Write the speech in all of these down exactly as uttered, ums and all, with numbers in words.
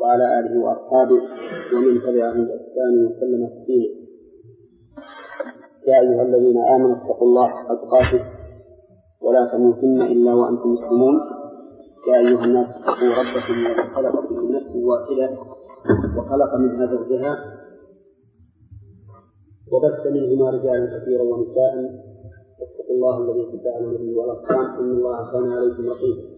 وعلى آله وأصحابه ومن تبعهم بإحسان وسلم تسليما. يا أيها الذين آمنوا اتقوا الله حق تقاته ولا تموتن إلا وأنتم مسلمون. يا أيها الناس اتقوا ربكم الذي خلقكم من نفس واحدة وخلق منها زوجها وبث منهما رجالا كثيرا ونساء. اتقوا الله الذي تساءلون به والأرحام إن الله كان عليكم رقيبا.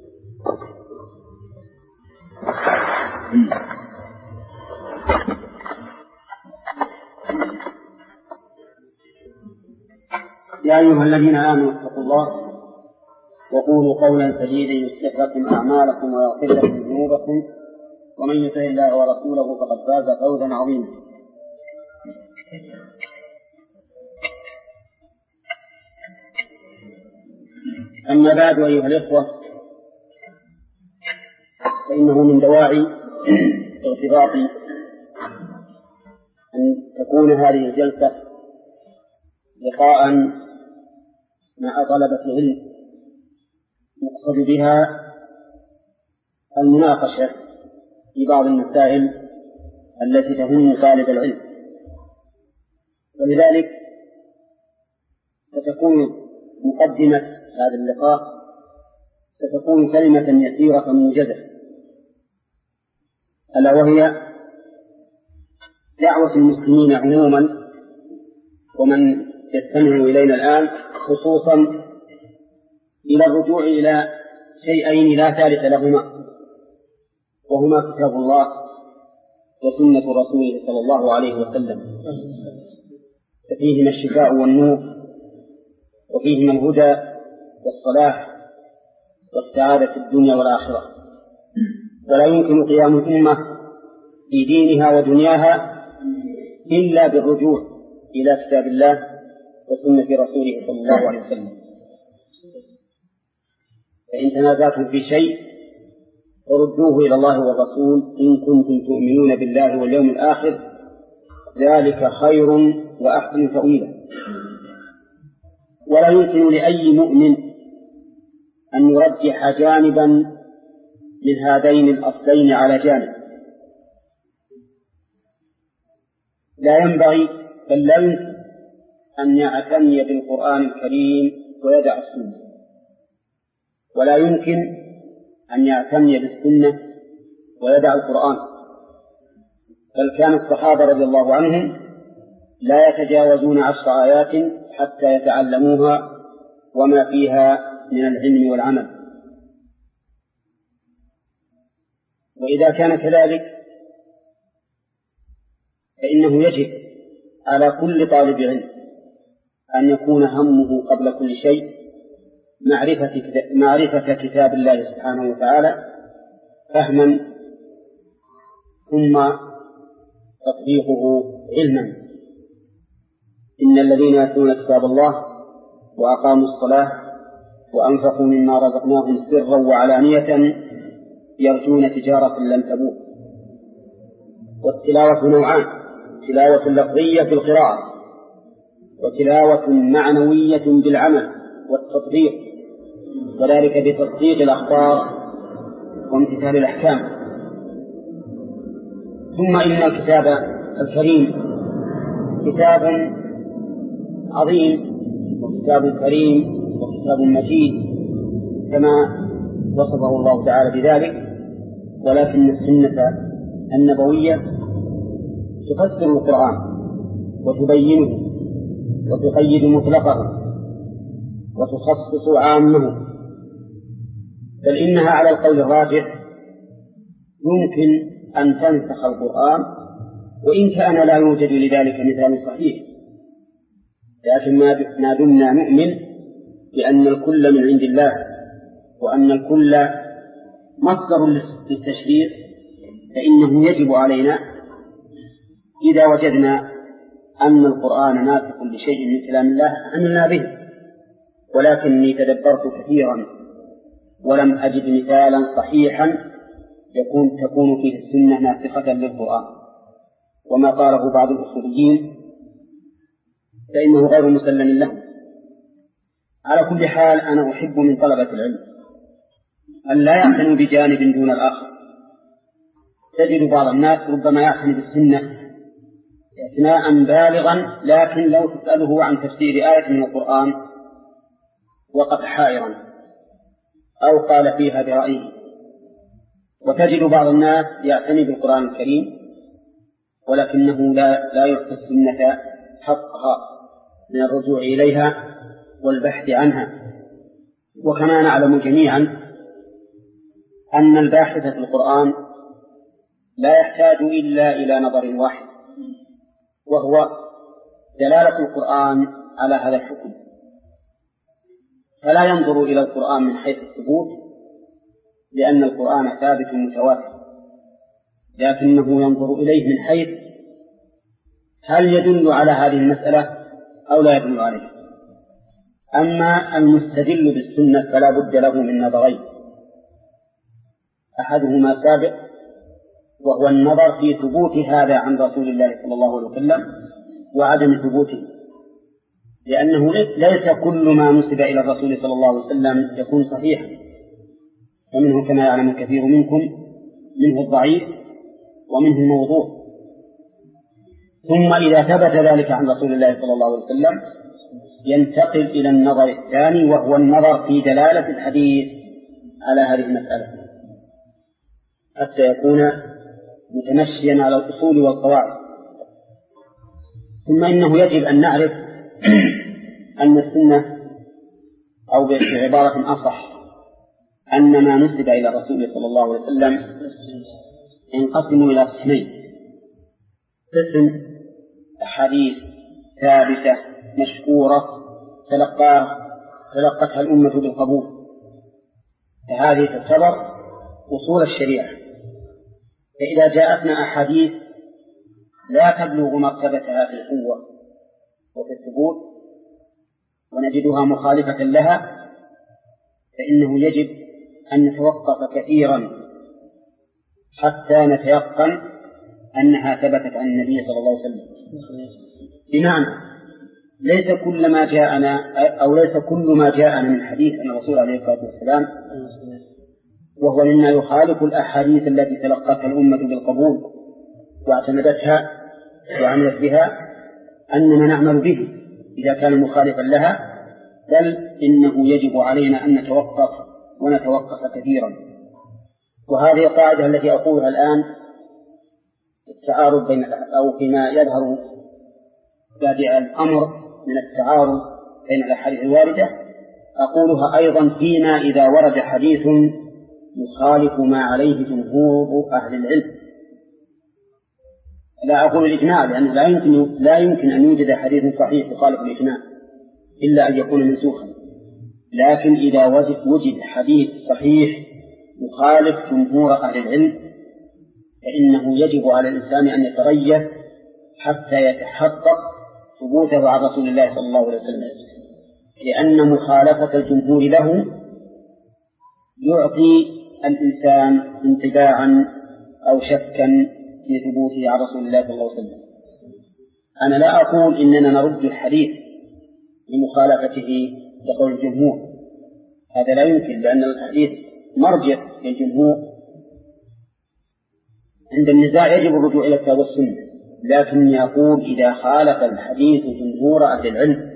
يا أيها الذين آمنوا اتقوا الله وقولوا قولا سديدا يصلح لكم أعمالكم ويغفر لكم ذنوبكم ومن يطع الله ورسوله فقد فاز فوزا عظيما. أما بعد أيها الإخوة، فإنه من دواعي ارتباطي أن تكون هذه الجلسة لقاء مع طلبة علم يقصد بها المناقشة في بعض المسائل التي تهم طالب العلم، ولذلك ستكون مقدمة هذا اللقاء ستكون كلمة يسيرة موجزة، ألا وهي دعوة المسلمين عموما ومن يستمع إلينا الآن خصوصا إلى الرجوع إلى شيئين لا ثالث لهما، وهما كتاب الله وسنة رسوله صلى الله عليه وسلم، ففيهما الشفاء والنور وفيهما الهدى والصلاح والسعادة في الدنيا والآخرة. ولا يمكن قيام الأمة في دينها ودنياها إلا بالرجوع إلى كتاب الله وسنة رسوله صلى الله عليه وسلم. فإن تنازعتم في شيء فردوه إلى الله والرسول إن كنتم تؤمنون بالله واليوم الآخر، ذلك خير وأحسن تأويلا. ولا يمكن لأي مؤمن أن يرجح جانبا من هذين الأصلين على جانب، لا ينبغي بل لا يمكن أن يعتني بالقرآن الكريم ويدع السنة، ولا يمكن أن يعتني بالسنة ويدع القرآن. بل كان الصحابة رضي الله عنهم لا يتجاوزون عشر آيات حتى يتعلموها وما فيها من العلم والعمل. وإذا كان كذلك فإنه يجب على كل طالب علم أن يكون همه قبل كل شيء معرفة معرفة كتاب الله سبحانه وتعالى فهما ثم تطبيقه علما. إن الذين يتلون كتاب الله وأقاموا الصلاة وأنفقوا مما رزقناهم سرا وعلانية يرجون تجارة لن تبور. والتلاوة نوعان: تلاوة لفظية بالقراءة وتلاوة معنوية بالعمل والتطبيق، وذلك بتصديق الأخبار وامتثال الأحكام. ثم إن الكتاب الكريم كتاب عظيم وكتاب كريم وكتاب مجيد كما وصفه الله تعالى بذلك، ولكن السنة النبوية تفسر القرآن وتبينه وتقيد مطلقه وتخصص عامه، بل إنها على القول الراجح يمكن أن تنسخ القرآن وإن كان لا يوجد لذلك مثال صحيح، لكن ما دمنا نؤمن بأن الكل من عند الله وأن الكل مصدر للتشريع فإنه يجب علينا إذا وجدنا أن القرآن ناسخ لشيء من كلام الله عملنا به. ولكني تدبرت كثيرا ولم أجد مثالا صحيحا يكون تكون فيه السنة ناسخة للقرآن، وما قاله بعض الأصوليين فإنه غير مسلم له. على كل حال أنا أحب من طلبة العلم أن لا يعتنوا بجانب دون الآخر، تجد بعض الناس ربما يعتني بالسنة اعتناء بالغا، لكن لو تسأله عن تفسير آية من القرآن وقف حائرا أو قال فيها برأيه. وتجد بعض الناس يعتني بالقرآن الكريم ولكنه لا, لا يعطي السنة حقها من الرجوع إليها والبحث عنها. وكما نعلم جميعا أن الباحث في القرآن لا يحتاج إلا إلى نظر واحد، وهو دلالة القرآن على هذا الحكم، فلا ينظر إلى القرآن من حيث الثبوت لأن القرآن ثابت متواتر، لكنه ينظر إليه من حيث هل يدل على هذه المسألة أو لا يدل عليه. أما المستدل بالسنة فلا بد له من نظرين، أحدهما سابق وهو النظر في ثبوت هذا عن رسول الله صلى الله عليه وسلم وعدم ثبوته، لأنه ليس كل ما نسب إلى الرسول صلى الله عليه وسلم يكون صحيحا، ومنه كما يعلم كثير منكم منه الضعيف ومنه الموضوع. ثم إذا ثبت ذلك عن رسول الله صلى الله عليه وسلم ينتقل إلى النظر الثاني، وهو النظر في دلالة الحديث على هذه المسألة حتى يكون متمشيا على الأصول والقواعد. ثم إنه يجب أن نعرف أن السنة، أو بعبارة أصح أن ما نسب إلى الرسول صلى الله عليه وسلم ينقسم إلى قسمين: قسم أحاديث ثابتة مشكورة تلقاها تلقتها الأمة بالقبول، فهذه تعتبر أصول الشريعة. فإذا جاءتنا أحاديث لا تبلغ مرتبتها في القوة وفي الثبوت ونجدها مخالفة لها، فإنه يجب أن نتوقف كثيرا حتى نتيقن أنها ثبتت عن النبي صلى الله عليه وسلم. بمعنى ليس كل ما جاءنا أو ليس كل ما جاءنا من حديث عن الرسول عليه الصلاة والسلام وهو مما يخالف الأحاديث التي تلقتها الأمة بالقبول واعتمدتها وعملت بها أننا نعمل به إذا كان مخالفا لها، بل إنه يجب علينا أن نتوقف ونتوقف كثيرا. وهذه القاعدة التي أقولها الآن التعارض بين أو فيما يظهر بادئ الأمر من التعارض بين الأحاديث الواردة أقولها أيضا فيما إذا ورد حديث يخالف ما عليه جمهور أهل العلم. لا أقول الإجماع لأنه لا يمكن لا يمكن أن يوجد حديث صحيح يخالف الإجماع إلا أن يكون منسوخا، لكن إذا وجد حديث صحيح يخالف جمهور أهل العلم فإنه يجب على الإنسان أن يتريث حتى يتحقق ثبوته عن رسول الله صلى الله عليه وسلم، لأن مخالفة الجمهور له يعطي الإنسان انطباعا أو شكا في ثبوته عن رسول الله صلى الله عليه وسلم. أنا لا أقول إننا نرد الحديث لمخالفته لقول الجمهور، هذا لا يمكن، لأن الحديث مرجع للجمهور. عند النزاع يجب الرجوع إلى الكتاب والسنة، لكني أقول إذا خالف الحديث جمهور أهل العلم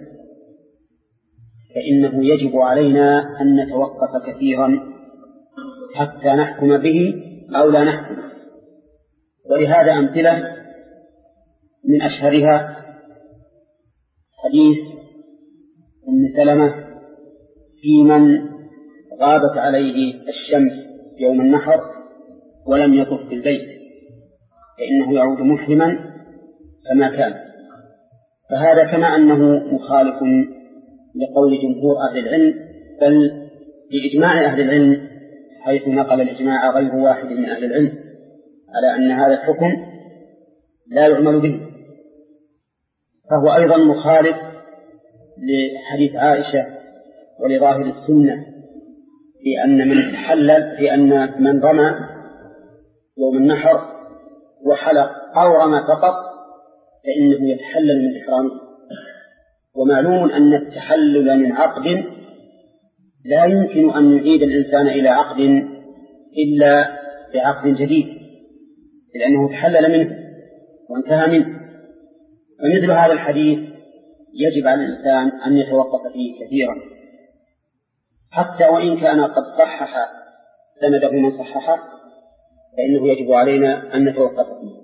فإنه يجب علينا أن نتوقف كثيرا حتى نحكم به أو لا نحكم. ولهذا أمثلة من أشهرها حديث أم سلمة في من غابت عليه الشمس يوم النحر ولم يطف في البيت فإنه يعود محرما كما كان. فهذا كما أنه مخالف لقول جمهور أهل العلم، بل بإجماع أهل العلم، حيث نقل الإجماع غير واحد من أهل العلم على أن هذا الحكم لا يعمل به، فهو أيضا مخالف لحديث عائشة ولظاهر السنة في أن من تحلل في أن من رمى يوم النحر وحلق أو رمى فقط فإنه يتحلل من إحرامه. ومعلوم أن التحلل من عقد لا يمكن أن يعيد الإنسان إلى عقد إلا بعقد جديد، لأنه تحلل منه وانتهى منه. فمثل هذا الحديث يجب على الإنسان أن يتوقف فيه كثيرا، حتى وإن كان قد صحح سنده من صححه فإنه يجب علينا أن نتوقف فيه.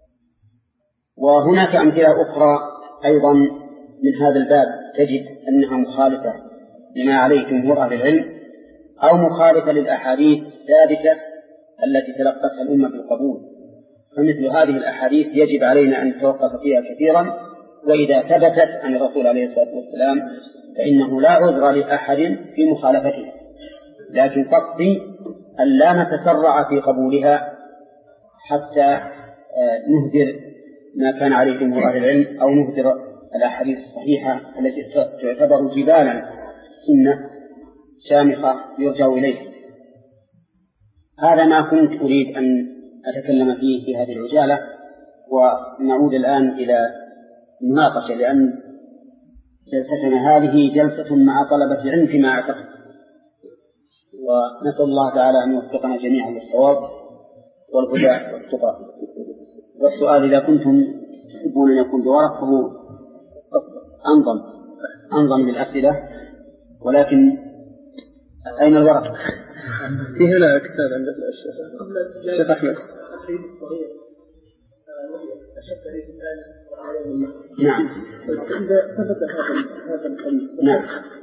وهناك أمثلة أخرى أيضا من هذا الباب تجد أنها مخالفة لما عليه جمهور أهل العلم، أو مخالفة للأحاديث الثابتة التي تلقتها الأمة بالقبول. فمثل هذه الأحاديث يجب علينا أن نتوقف فيها كثيرا، وإذا ثبتت عن الرسول عليه الصلاة والسلام فإنه لا عذر لأحد في مخالفتها، لكن قصدي أن لا نتسرع في قبولها حتى نهدر ما كان عليه جمهور أهل العلم، أو نهدر الأحاديث الصحيحة التي تعتبر جبالا سنة شامخة يرجع إليها. هذا ما كنت أريد أن أتكلم فيه في هذه العجالة، ونعود الآن إلى المناقشة، لأن جلستنا هذه جلسة مع طلبة علم فيما أعتقد، ونسأل الله تعالى أن يوفقنا جميعا للصواب والهدى والتقى. والسؤال إذا كنتم تحبون أن يكون بورق فهو أنظم أنظم للأسئلة، ولكن أين الورق؟ في هنا كتاب عند الشيخ أحمد. نعم. إذا ثبت هذا هذا الحديث نعم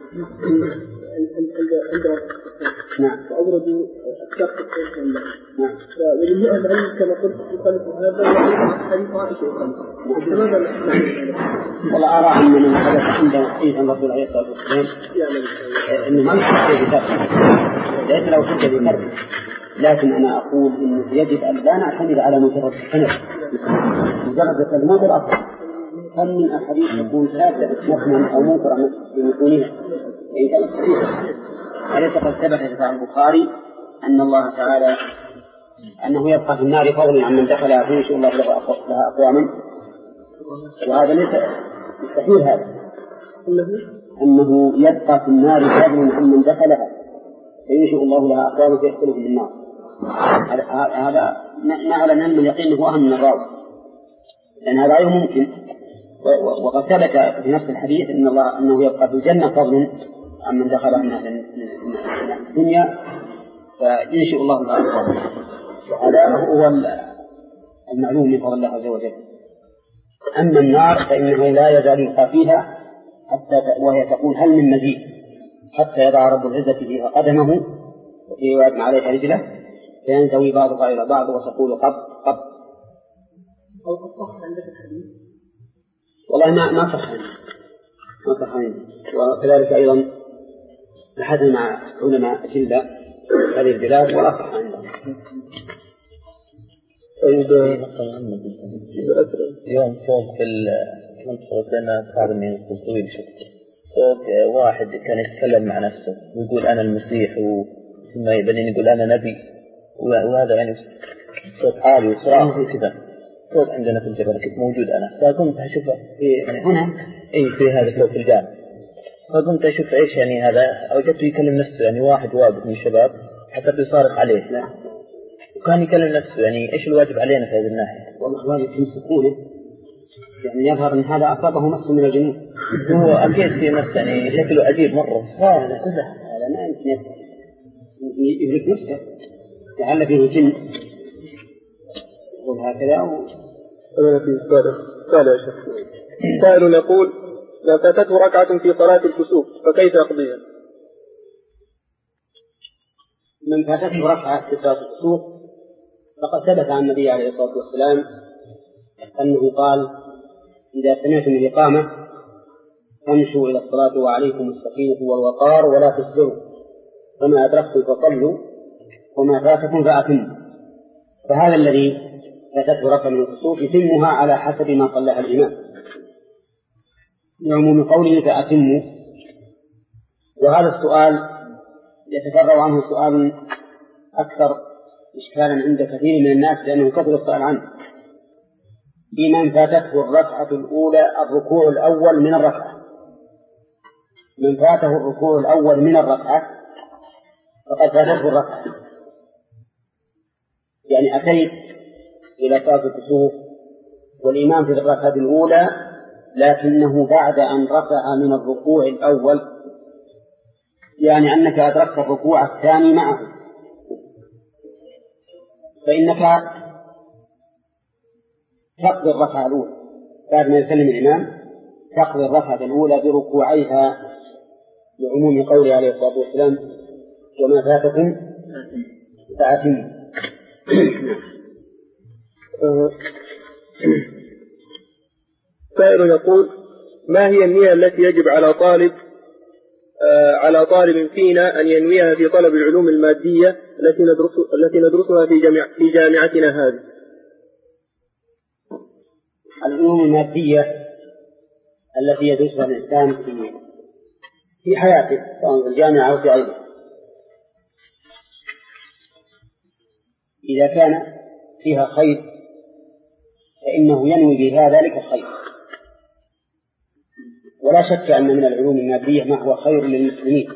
عند نعم وأوردوا أكثر من ذلك. نعم. ولله العلم كما قلت يخالف هذا وحديث عائشة يخالف. لماذا نحن؟ والله أرى أن من حدث عند حديث الرسول عليه الصلاة والسلام إنه ما يحتاج بترك، ليس لو حتى بترك، لكن أنا أقول إنه يجب أن لا نعتمد على مجرد السند، مجرد الكلمات الأصل. هل من أحاديث تكون ثابتة مثلا أو منكرة بمتونها إن كانت صحيحة؟ أليس قد ثبت في صحيح البخاري أن الله تعالى أنه يبقى في النار فضلا عن من دخلها فينشئ الله لها أقواما؟ وهذا ليس مستحيل، هذا أنه يبقى في النار فضلا عن من دخلها فينشئ الله لها أقواما فيدخلهم في النار. هذا نعلم أن اليقين هو أهم من الراوي، لأن هذا غير ممكن. وقد ثبت في نفس الحديث أن الله أنه يبقى في الجنة فضل عن من دخلها من الدنيا فينشئ الله لها أقواما. هذا هو المعلوم من فضل الله عز وجل. أما النار فإنه لا يزال يلقى فيها حتى وهي تقول هل من مزيد، حتى يضع رب العزة فيها قدمه وفي وادم عليها رجله فينزوي بعضها إلى بعض وتقول قب قب. أو تطلق عندك الحديث؟ والله ما ما صح ما صح عندي. وكذلك أيضا بحثنا مع علماء أجلة هذه البلاد ولا صح عندهم. اليوم فوق في المنطقة لنا صار من طويل شوي، فوق واحد كان يتكلم مع نفسه ويقول أنا المسيح وثم يبنين يقول أنا نبي، وهذا يعني صوت عالي وصراخ وكذا فوق عندنا في الجبل. كنت موجود أنا فقمت أشوفه في يعني هنا أي في هذا فوق في الجامع، فقمت أشوف إيش يعني هذا. أوجدته يكلم نفسه يعني واحد واقف من الشباب حتى بيصارخ عليه، لا وكان يكلم نفسه يعني إيش الواجب علينا في هذه الناحية. والله واجب يمسكونه، يعني يظهر أن هذا أصابه نفسه من الجنون. هو أكيد في نفسه يعني شكله عجيب مرة. لا لا كذا هذا ما يمكن يدرك نفسه، لعل فيه جن وهكذا. أنا في سؤال سؤال يا شيخ. سائل يقول لو فاتته ركعة في صلاة الكسوف فكيف يقضيها؟ من فاتته ركعة في صلاة الكسوف فقد ثبت عن النبي عليه الصلاة والسلام أنه قال إذا سمعتم الإقامة فامشوا إلى الصلاة وعليكم السكينة والوقار ولا تسروا، فما أدركتم فصلوا وما فاتكم فأتموا. فهذا الذي فاتته ركعة من الكسوف يتمها على حسب ما صلىها الإمام لعموم قوله فأتموا. وهذا السؤال يتفرع عنه سؤال أكثر إشكالا عند كثير من الناس لأنه كثر السؤال عنه. بمن فاتته الركعة الأولى الركوع الأول من الركعة، من فاته الركوع الأول من الركعة فقد فاتته الركعة، يعني أتيت إلى صلاة الكسوف والإمام في الركعة الأولى، لكنه بعد أن رفع من الركوع الأول، يعني أنك أدركت الركوع الثاني معه، فإنك تقضي الركعة الأولى بعد ما يسلم الإمام، تقضي الركعة الأولى بركوعيها لعموم قوله عليه الصلاة والسلام: وما فاتكم فأتموا. سائل يقول: ما هي النية التي يجب على طالب آه على طالب فينا أن ينويها في طلب العلوم المادية التي ندرس التي ندرسها في جامع في جامعتنا هذه؟ العلوم المادية التي يدرسها الإنسان في في حياته سواء في الجامعة أو في غيره، إذا كان فيها خير فإنه ينوي بها ذلك الخير. ولا شك أن من العلوم المادية ما هو خير للمسلمين،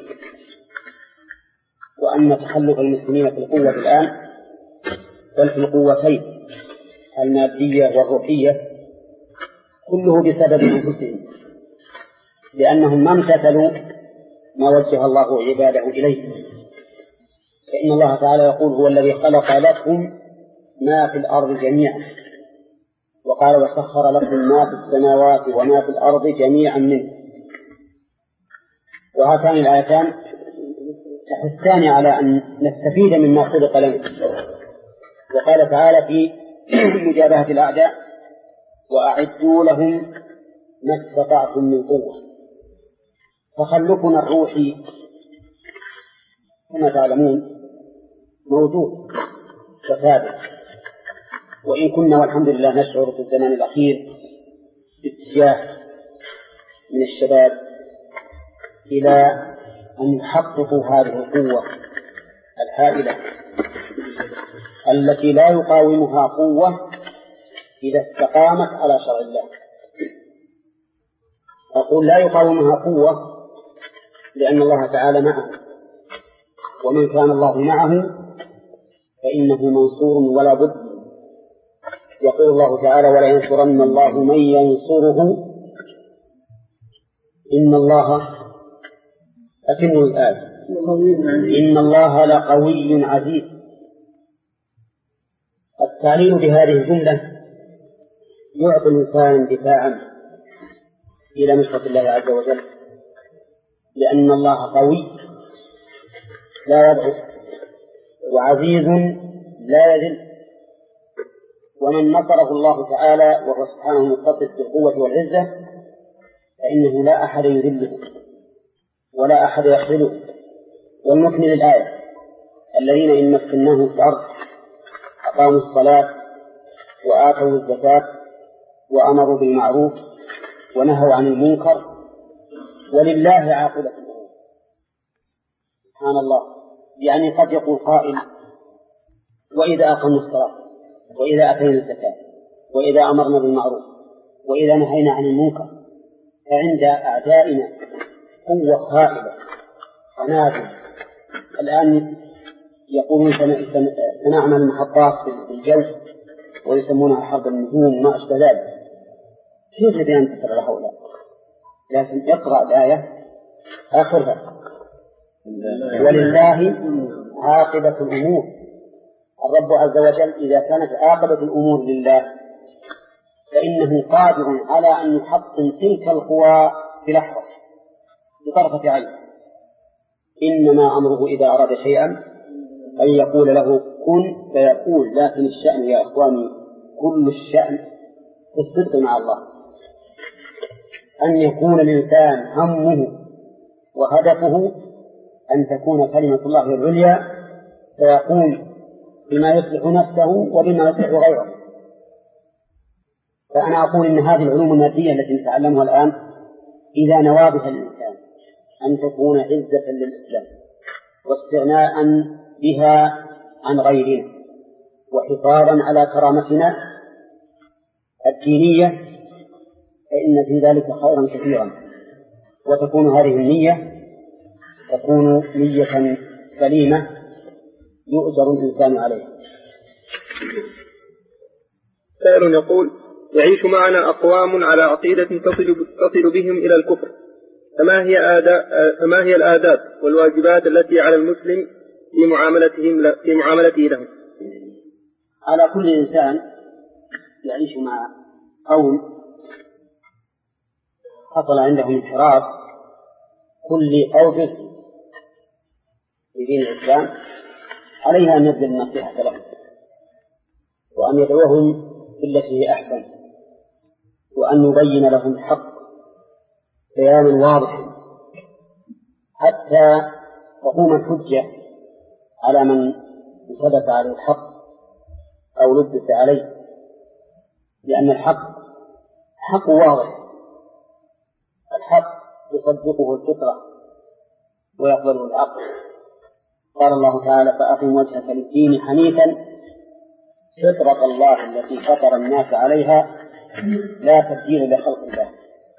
وأن تخلف المسلمين في القوة الآن بل في القوتين المادية والروحية كله بسبب أنفسهم، لأنهم ما امتثلوا ما وجه الله عباده إليه. فإن الله تعالى يقول: هو الذي خلق لكم ما في الأرض جميعا، وقال: وسخر لكم ما في السماوات وما في الأرض جميعا منه. وهاتان الآيتان تحثان على أن نستفيد مما خلق لنا. وقال تعالى في مجابهة الأعداء: وأعدوا لهم ما استطعتم من قوة. تخلقنا الروحي كما تعلمون موجود وثابت، وإن كنا والحمد لله نشعر في الزمان الأخير باتجاه من الشباب إلى أن يحققوا هذه القوة الهائلة التي لا يقاومها قوة إذا استقامت على شرع الله. أقول لا يقاومها قوة لأن الله تعالى معه، ومن كان الله معه فإنه منصور ولا بد. يقول الله تعالى: ولا ينصرن الله من ينصره إن الله أتم الآية إن الله لقوي عزيز. التعليل بهذه الجملة يعطي الإنسان دفاعا إلى نصرة الله عز وجل، لأن الله قوي لا يضعف، وعزيز لا يذل. ومن نصره الله تعالى وهو سبحانه متصف بالقوة والعزة فإنه لا أحد يذله ولا أحد يخذله. ونكمل الآية: الذين إن مكناهم في الأرض أقاموا الصلاة وآتوا الزكاة وأمروا بالمعروف ونهوا عن المنكر ولله عاقبة الأمور. سبحان الله. يعني قد يقول قائل: وإذا أقمنا الصلاة وإذا أتينا الزكاة وإذا أمرنا بالمعروف وإذا نهينا عن المنكر، فعند أعدائنا قوة هائلة عناد. الآن يقولون سنعمل محطات في الجو ويسمونها حرب النجوم وما أشبه ذلك. كيف الذي ينتصر هؤلاء؟ لكن اقرأ الآية آخرها: ولله عاقبة الأمور. الرب عز وجل إذا كانت عاقبة الأمور لله فإنه قادر على أن يحطم تلك القوى في لحظة بطرفة عين. إنما أمره إذا أراد شيئا أن يقول له كن فيقول. لكن الشأن يا إخواني كل الشأن في الصدق مع الله، أن يكون الإنسان همه وهدفه أن تكون كلمة الله العليا، فيقوم بما يصلح نفسه وبما يصلح غيره. فأنا أقول إن هذه العلوم المادية التي نتعلمها الآن إذا نوى بها الإنسان أن تكون عزة للإسلام واستغناء بها عن غيرنا وحفاظا على كرامتنا الدينية، فإن في ذلك خيرا كثيرا. وتكون هذه النية تكون نية سليمة يؤجر الإنسان عليه. سائل يقول: يعيش معنا أقوام على عقيدة تصل, تصل بهم إلى الكفر، فما هي, آداء فما هي الآداب والواجبات التي على المسلم في معاملتهم في معاملته لهم؟ على كل إنسان يعيش مع قوم حصل عندهم انحراف كل أوجه في دين الإسلام عليها أن يبذل النصيحة لهم وأن يدعوهم بالتي هي أحسن وأن يبين لهم الحق بيانا واضحا حتى تقوم الحجة على من ثبت عليه الحق أو لبس عليه، لأن الحق حق واضح، الحق يصدقه الفطرة ويقبله العقل. قال الله تعالى: فأقم وجهك للدين حنيفا فطرة الله التي فطر الناس عليها لا تبديل لخلق الله.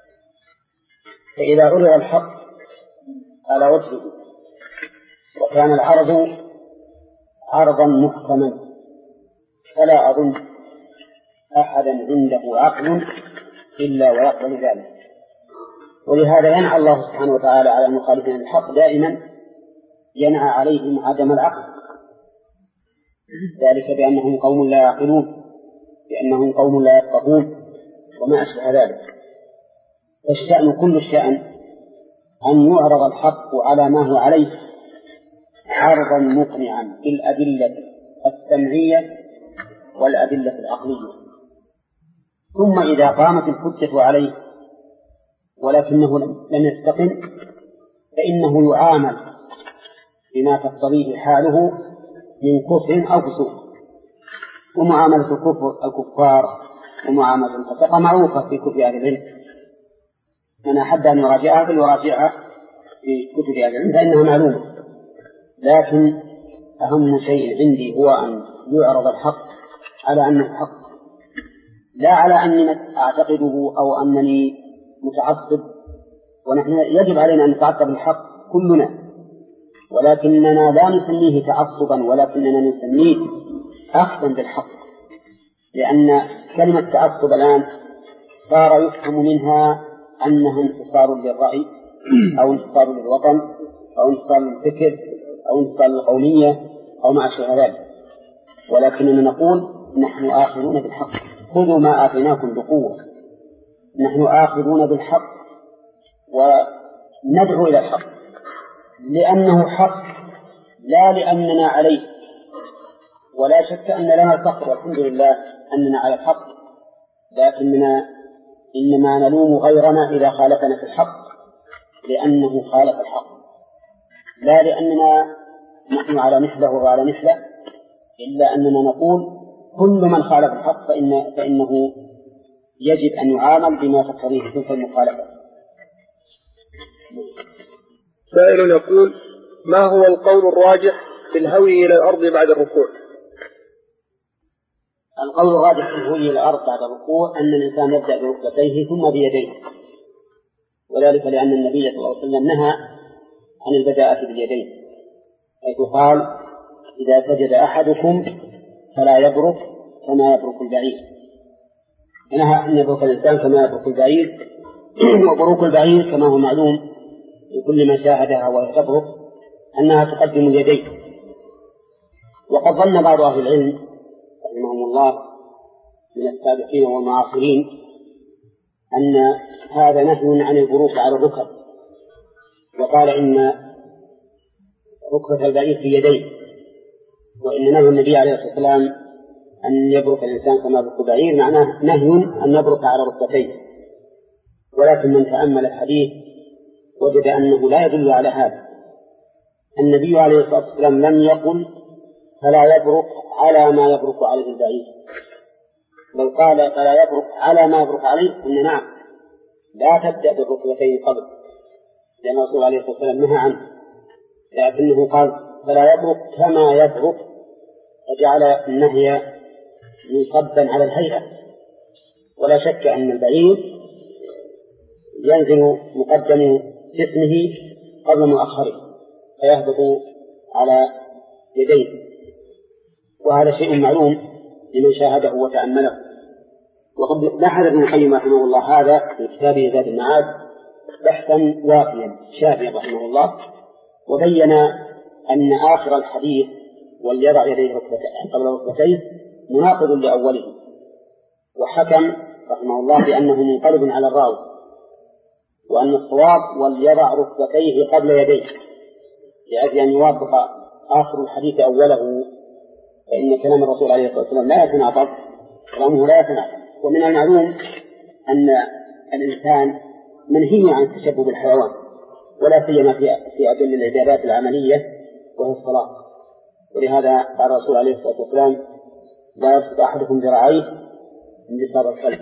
فإذا عرض الحق على وجهه وكان العرض عرضا محكما فلا أظن أحدا عنده عقل إلا ويقبل ذلك. ولهذا ينعى الله سبحانه وتعالى على المخالفين الحق دائما، ينعى عليهم عدم العقل، ذلك بأنهم قوم لا يعقلون، بأنهم قوم لا يفقهون وما أشبه ذلك. فالشأن كل الشأن أن يعرض الحق على ما هو عليه عرضا مقنعا بالأدلة السمعية والأدلة العقلية، ثم إذا قامت الحجة عليه ولكنه لم يستقم فإنه يعامل بما تقتضيه حاله من كفر أو فسوق. ومعاملة الكفر الكفار ومعاملة الفسق معروفة في كتب أهل العلم، من أحب أن يراجعها فليراجعها في كتب أهل العلم فإنها معلومة. لكن أهم شيء عندي هو أن يعرض الحق على أنه حق، لا على أني أعتقده أو أنني متعصب، ونحن يجب علينا أن نتعصب الحق كلنا، ولكننا لا نسميه تعصبا ولكننا نسميه أخذا بالحق، لأن كلمة تعصب الآن صار يفهم منها أنها انتصار للرأي أو انتصار للوطن أو انتصار للفكر أو انتصار للقومية أو ما أشبه ذلك، ولكننا نقول نحن آخذون بالحق، خذوا ما آتيناكم بقوة، نحن آخذون بالحق وندعو إلى الحق لأنه حق لا لأننا عليه. ولا شك أن لنا الفخر والحمد لله أننا على الحق، لكننا إنما نلوم غيرنا إذا خالفنا في الحق لأنه خالف الحق، لا لأننا نحن على مثله وعلى مثله، إلا أننا نقول كل من خالف الحق فإن فإنه يجب أن يعامل بما تقتضيه تلك المخالفة. سائل يقول: ما هو القول الراجح في الهوي إلى الأرض بعد الركوع؟ القول الراجح في الهوي إلى الأرض بعد الركوع أن الإنسان يبدأ بركبتيه ثم بيديه، وذلك لأن النبي صلى الله عليه وسلم نهى عن البداءة باليدين، حيث قال: إذا سجد أحدكم فلا يبرك كما يبرك البعير، نهى أن يبرك الإنسان كما يبرك البعير، وبروك البعير كما هو معلوم لكل من شاهدها وهي تبرك أنها تقدم اليدين. وقد ظن بعض أهل العلم رحمهم الله من السابقين والمعاصرين أن هذا نهي عن البروك على الركب، وقال إن ركبة البعير في يديه، وإن نهي النبي عليه الصلاة والسلام أن يبرك الإنسان كما يبرك البعير معناه نهي أن يبرك على ركبتيه. ولكن من تأمل الحديث وجد أنه لا يدل على هذا. النبي عليه الصلاة والسلام لم يقل فلا يبرك على ما يبرك عليه البعير، بل قال فلا يبرك على ما يبرك عليه. إن نعم لا تبدأ بالركبتين قبل، لأن الرسول عليه الصلاة والسلام نهى عنه، لكنه قال فلا يبرك كما يبرك، فجعل النهي منصبا على الهيئة. ولا شك أن البعير ينزل مقدم جسمه قبل مؤخره فيهبط على يديه، وهذا شيء معلوم لمن شاهده وتأمله. وقد بحث ابن القيم رحمه الله هذا في كتابه زاد المعاد بحثا وافيا شافيا رحمه الله، وبين أن آخر الحديث وليضع يديه قبل ركبتيه مناقض لأوله، وحكم رحمه الله بأنه منقلب على الراوي، وأن الصواب وليضع ركبتيه قبل يديه لأجل أن يوافق آخر الحديث أوله، فإن كلام الرسول عليه الصلاة والسلام لا يتناقض، كلامه لا يتناقض. ومن المعلوم أن الإنسان منهي عن التشبه بالحيوان، ولا سيما في أدل العبادات العملية وهي الصلاة، ولهذا قال الرسول عليه الصلاة والسلام لا يبسط أحدكم ذراعيه من بساط الكلب.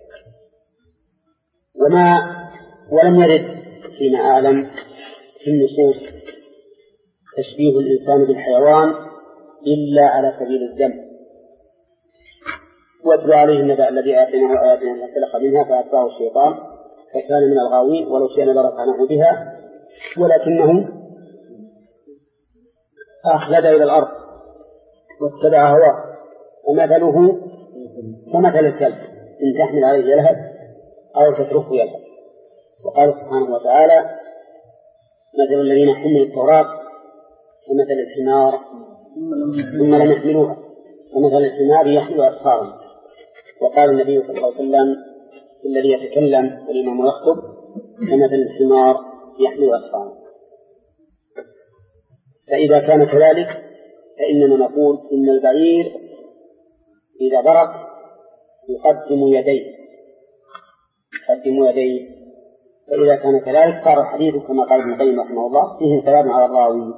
وما ولم يرد فيما أعلم في النصوص تشبيه الإنسان بالحيوان إلا على سبيل الذم. واتلو عليه النبأ الذي آتيناه آياتنا فانسلخ منها فأتبعه الشيطان فكان من الغاوين ولو شئنا لرفعناه بها ولكنه أخلد إلى الأرض واتبع هواه ومثله كمثل الكلب إن تحمل عليه يلهث أو تتركه يلهث. وقال سبحانه وتعالى مثل الذين حملوا التوراة كمثل الحمار ثم لم يحملوها كمثل الحمار يحمل أسفارا. وقال النبي صلى الله عليه وسلم الذي يتكلم والإمام يخطب كمثل الحمار يحمل أسفارا. فإذا كان كذلك فإننا نقول إن البعير إذا برق يقدم يديه يقدم يديه فإذا كان كذلك صار الحديث كما قال ابن القيم رحمه الله فيه كلام على الراوي.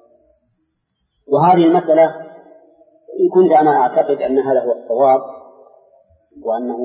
وهذه المسألة إن كنت أنا أعتقد أن هذا هو الصواب، وأنه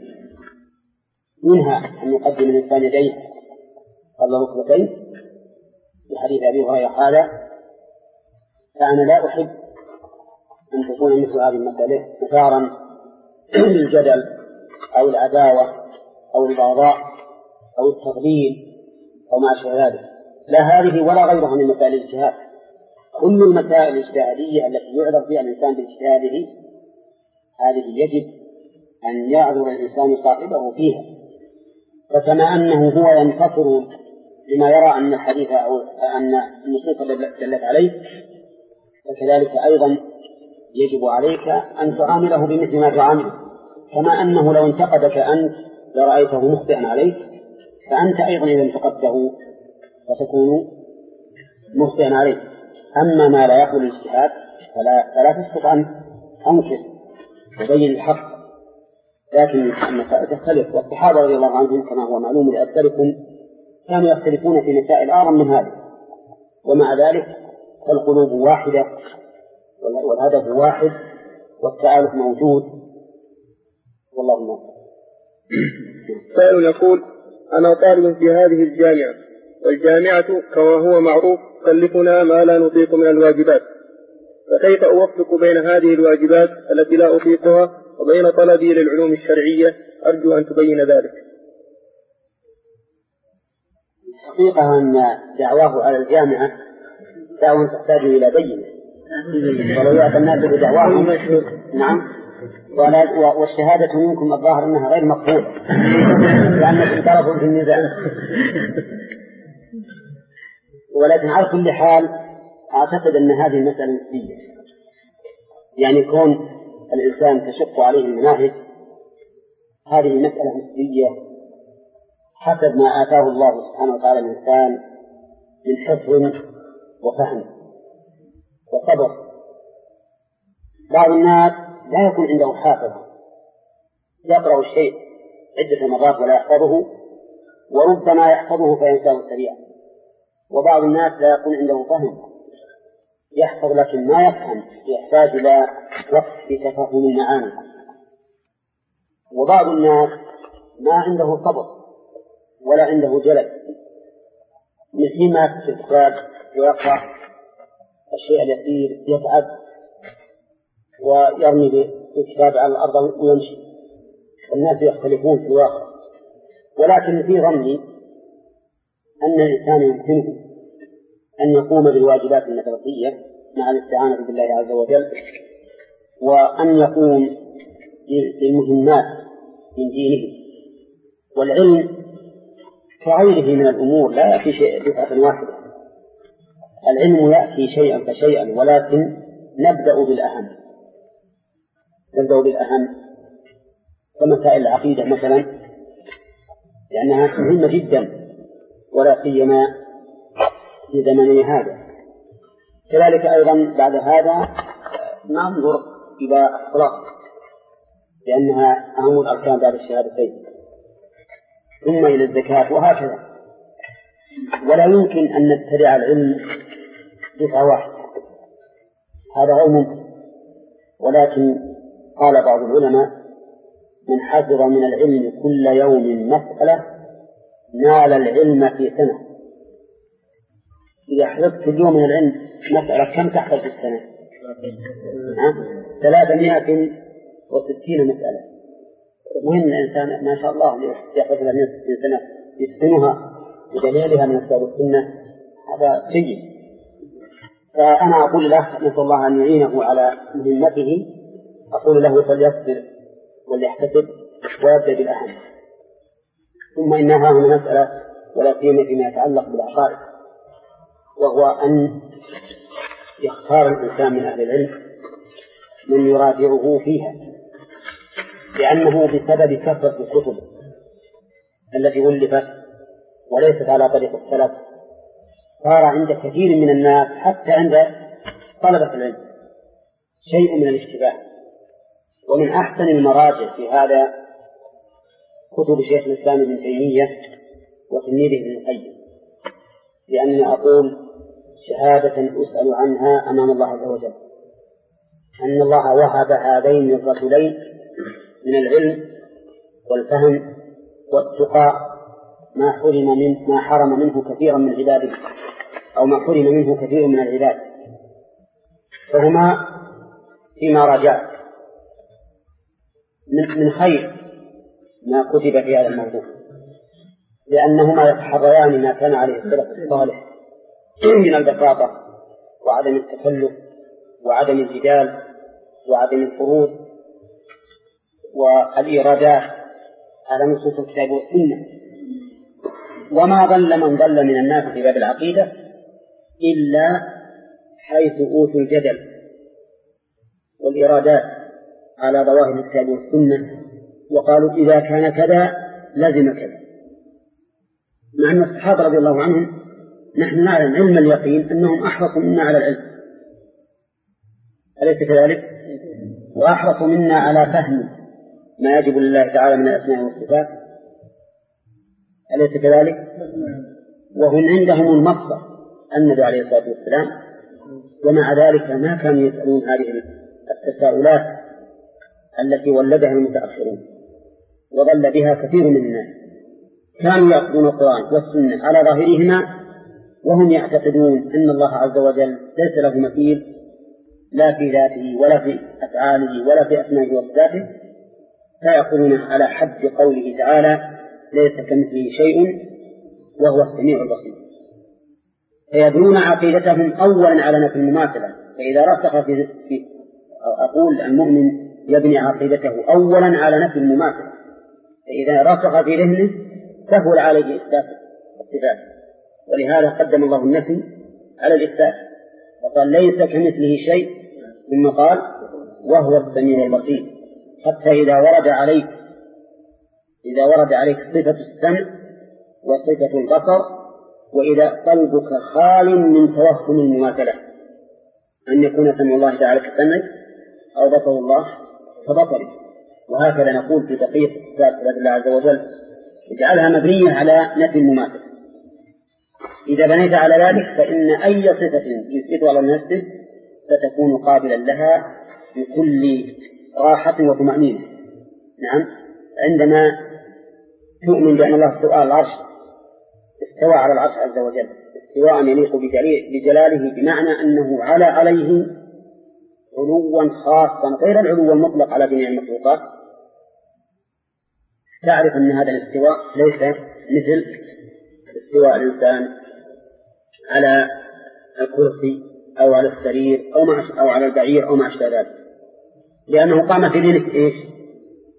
منها أن يقدم الإنسان يديه قبل ركبتيه في حديث أبي هريرة هذا، فأنا لا أحب أن تكون مثل هذه المسألة مثارا للجدل أو العداوة أو البغضاء أو التضليل أو ما أشبه ذلك، لا هذه ولا غيرها من مسائل الاجتهاد. كل المسائل الاجتهادية التي يعذر فيها الإنسان باجتهاده هذه يجب أن يعذر الإنسان صاحبه فيها. فكما أنه هو ينتصر لما يرى أن الحديث أو أن النصوص دلت عليه، فكذلك أيضا يجب عليك أن تعامله بمثل ما تعامله. كما أنه لو انتقدك أنت لرأيته مخطئا عليك، فأنت أيضا إذا انتقدته فتكون مخطئا عليك. أما ما لا يقبل الاجتهاد فلا, فلا تستطيع أن أنكر وبين الحق، لكن المسائل تختلف. والصحابة رضي الله عنهم كما هو معلوم لأكثركم كانوا يختلفون في مسائل أعظم من هذه، ومع ذلك فالقلوب واحدة والهدف واحد والتآلف موجود، والله الموفق. سائل يقول أنا طالب في هذه الجامعة، والجامعة كما هو معروف تكلفنا ما لا نطيق من الواجبات، فكيف أوفق بين هذه الواجبات التي لا أطيقها وبين طلبي للعلوم الشرعية؟ أرجو أن تبين ذلك. حقيقة أن دعواه على الجامعة دعوة تحتاج إلى بينة، ولو يأتي الناس بدعواهم نعم، والشهادة منكم الظاهر أنها غير مقبولة لأنكم طرفوا في النزاع. ولكن على كل حال أعتقد أن هذه المسألة نسبية، يعني كون الإنسان تشق عليه المناهج هذه مسألة نسبية حسب ما آتاه الله سبحانه وتعالى الإنسان من حفظ وفهم وصبر. بعض الناس لا يكون عنده حافظ يقرأ الشيء عدة مرات ولا يحفظه، وربما يحفظه فينساه سريعا. وبعض الناس لا يكون عنده فهم يحفظ لكن ما يفهم، يحتاج إلى وقت في تفهم المعاني. وبعض الناس ما عنده صبر ولا عنده جلد، مثل ما في الكتاب ويقرأ الشيء اليسير يتعب ويرمي بالكتاب على الأرض ويمشي. الناس يختلفون في الواقع، ولكن في ظني أن الإنسان يمكنه أن يقوم بالواجبات المدرسية مع الاستعانة بالله عز وجل، وأن يقوم بالمهمات من دينه. والعلم كغيره من الأمور لا يأتي شيء دفعة واحدة، العلم يأتي شيئا فشيئا، ولكن نبدأ بالأهم نبدأ بالأهم كمسائل العقيدة مثلا، لأنها مهمة جدا ولا سيما في زمننا هذا. كذلك أيضا بعد هذا ننظر إلى الصلاة لأنها أهم الأركان بعد الشهادتين، ثم إلى الزكاة، وهكذا. ولا يمكن أن نتبع العلم دفعة واحدة، هذا غير ممكن. ولكن قال بعض العلماء: من حفظ من العلم كل يوم مسألة نال العلم في سنة. إذا حفظت كل يوم من العلم مسألة كم تحفظ في السنة؟ ثلاثمائة وستين مسألة. مهم الإنسان ما شاء الله يحفظ ثلاثمائة وستين سنة يتقنها بدليلها من الكتاب والسنة، هذا جيد. فأنا أقول له نسأل الله أن يعينه على مهمته، أقول له فليصبر وليحتسب ويبدأ بالأهم. ثم إنها هنا مسألة ولا سيما فيما يتعلق بالعقائد، وهو أن يختار الإنسان من أهل العلم من يراجعه فيها، لأنه بسبب كثرة الكتب التي ألفت وليست على طريق السلف صار عند كثير من الناس حتى عند طلبة العلم شيء من الاشتباه. ومن أحسن المراجع في هذا كتب شيخ الإسلام ابن تيمية وتلميذه ابن القيم، لأنني أقول شهادة أسأل عنها أمام الله عز وجل أن الله وهب هذين الرجلين من العلم والفهم والتقى ما حرم من ما حرم منه كثيرا من عباده، أو ما حرم منه كثير من العباد. فهما فيما راجعت من, من خير ما كتب في هذا الموضوع، لأنهما يتحريان ما كان عليه السلف الصالح من البساطة وعدم التكلف وعدم الجدال وعدم الفروض والإيرادات على نصوص الكتاب والسنة. وما ضل من ضل من الناس في باب العقيدة إلا حيث أوتوا الجدل والإرادات على ظواهر الكتاب والسنة، وقالوا إذا كان كذا لازم كذا. مع أن الصحابة رضي الله عنهم نحن نعلم علم اليقين أنهم أحرصوا منا على العلم، أليس كذلك؟ وأحرصوا منا على فهم ما يجب لله تعالى من الأسماء والصفات، أليس كذلك؟ وهم عندهم المصدر النبي عليه الصلاة والسلام، ومع ذلك ما كانوا يسألون هذه التساؤلات التي ولدها المتأخرون وضل بها كثير من الناس. كانوا يأخذون القرآن والسنة على ظاهرهما وهم يعتقدون أن الله عز وجل ليس له مثيل لا في ذاته ولا في أفعاله ولا في أسمائه وصفاته، فيقولون على حد قوله تعالى ليس كمثله شيء وهو السميع البصير، فيبنون عقيدتهم أولا على نفي المماثلة. فإذا رسخ في, في أقول المؤمن يبني عقيدته أولا على نفي المماثلة، فإذا رسخ في ذهنه سهل عليه إثبات الصفات، ولهذا قدم الله النفي على الإثبات وقال ليس كمثله شيء، ثم قال وهو السميع البصير. حتى إذا ورد عليك إذا ورد عليك صفة السمع وصفة البصر، وإذا قلبك خال من توهم المماثلة أن يكون سمع الله تعالى كسمعك أو بصر الله كبصرك، وهكذا نقول في بقية صفات الله عز وجل اجعلها مبنية على نفي المماثلة. إذا بنيت على ذلك فإن أي صفة يثبت على نفسه ستكون قابلا لها بكل راحة وطمأنينة. نعم، عندما تؤمن بأن الله استوى على العرش استوى على العرش عز وجل استواء يليق بجلاله، بمعنى أنه على عليه علوا خاصا غير العلو المطلق على جميع المخلوقات، تعرف أن هذا الاستواء ليس مثل استواء الإنسان على الكرسي أو على السرير أو, أو على البعير أو ما أشبه ذلك، لأنه قام في ذلك إيش؟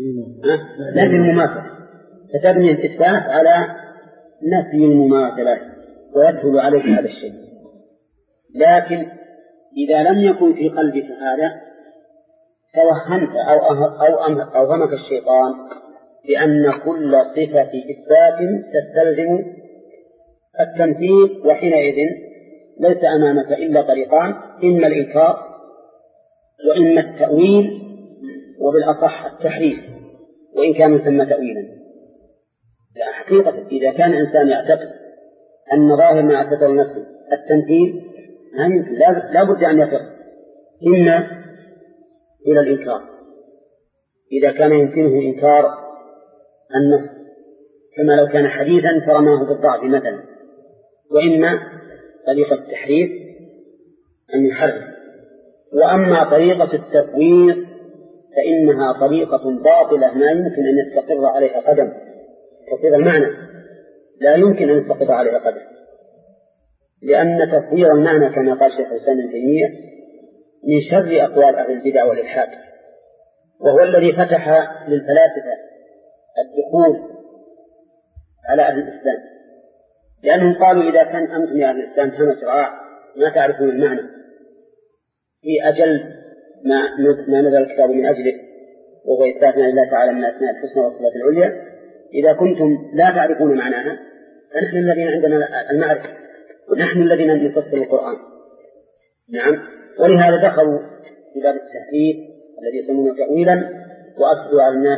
نفي المماثلة، فتبني الإثبات على نفي المماثلة ويدخل عليك هذا الشيء. لكن إذا لم يكن في قلبك هذا توهمت أو أو أوهمك الشيطان بأن كل صفة إثبات تستلزم التمثيل، وحينئذ ليس أمامك إلا طريقان: إما الإنكار وإما التأويل، وبالأصح التحريف وإن كان ثم تأويلا. لا حقيقة إذا كان إنسان يعتقد أن ظاهر ما اعتقد نفسه التمثيل لا بد أن يفر إما إلى الإنكار إذا كان يمكنه إنكار النفس كما لو كان حديثا فرماه بالضعف مثلا، وإما طريقة التحريف أن يحرف. وأما طريقة التفويض فإنها طريقة باطلة ما يمكن أن يستقر عليها قدم، تفويض المعنى لا يمكن أن يستقر عليها قدم، لأن تفويض المعنى كما قال شيخ الإسلام ابن تيمية من شر أقوال أهل البدع والإلحاد، وهو الذي فتح للفلاسفة الدخول على أهل الإسلام، لأنهم قالوا إذا كان أنتم يا أهل الإسلام همس رعاع ما تعرفون المعنى في أجل ما ما نزل الكتاب من أجله، وهو إثباتنا لله تعالى من أسماء الحسنى والصفات العليا، إذا كنتم لا تعرفون معناها فنحن الذين عندنا المعرفة ونحن الذين نفسر القرآن. نعم، ولهذا دخلوا في باب التحريف الذي يسمونه تأويلا، وأفسدوا على الناس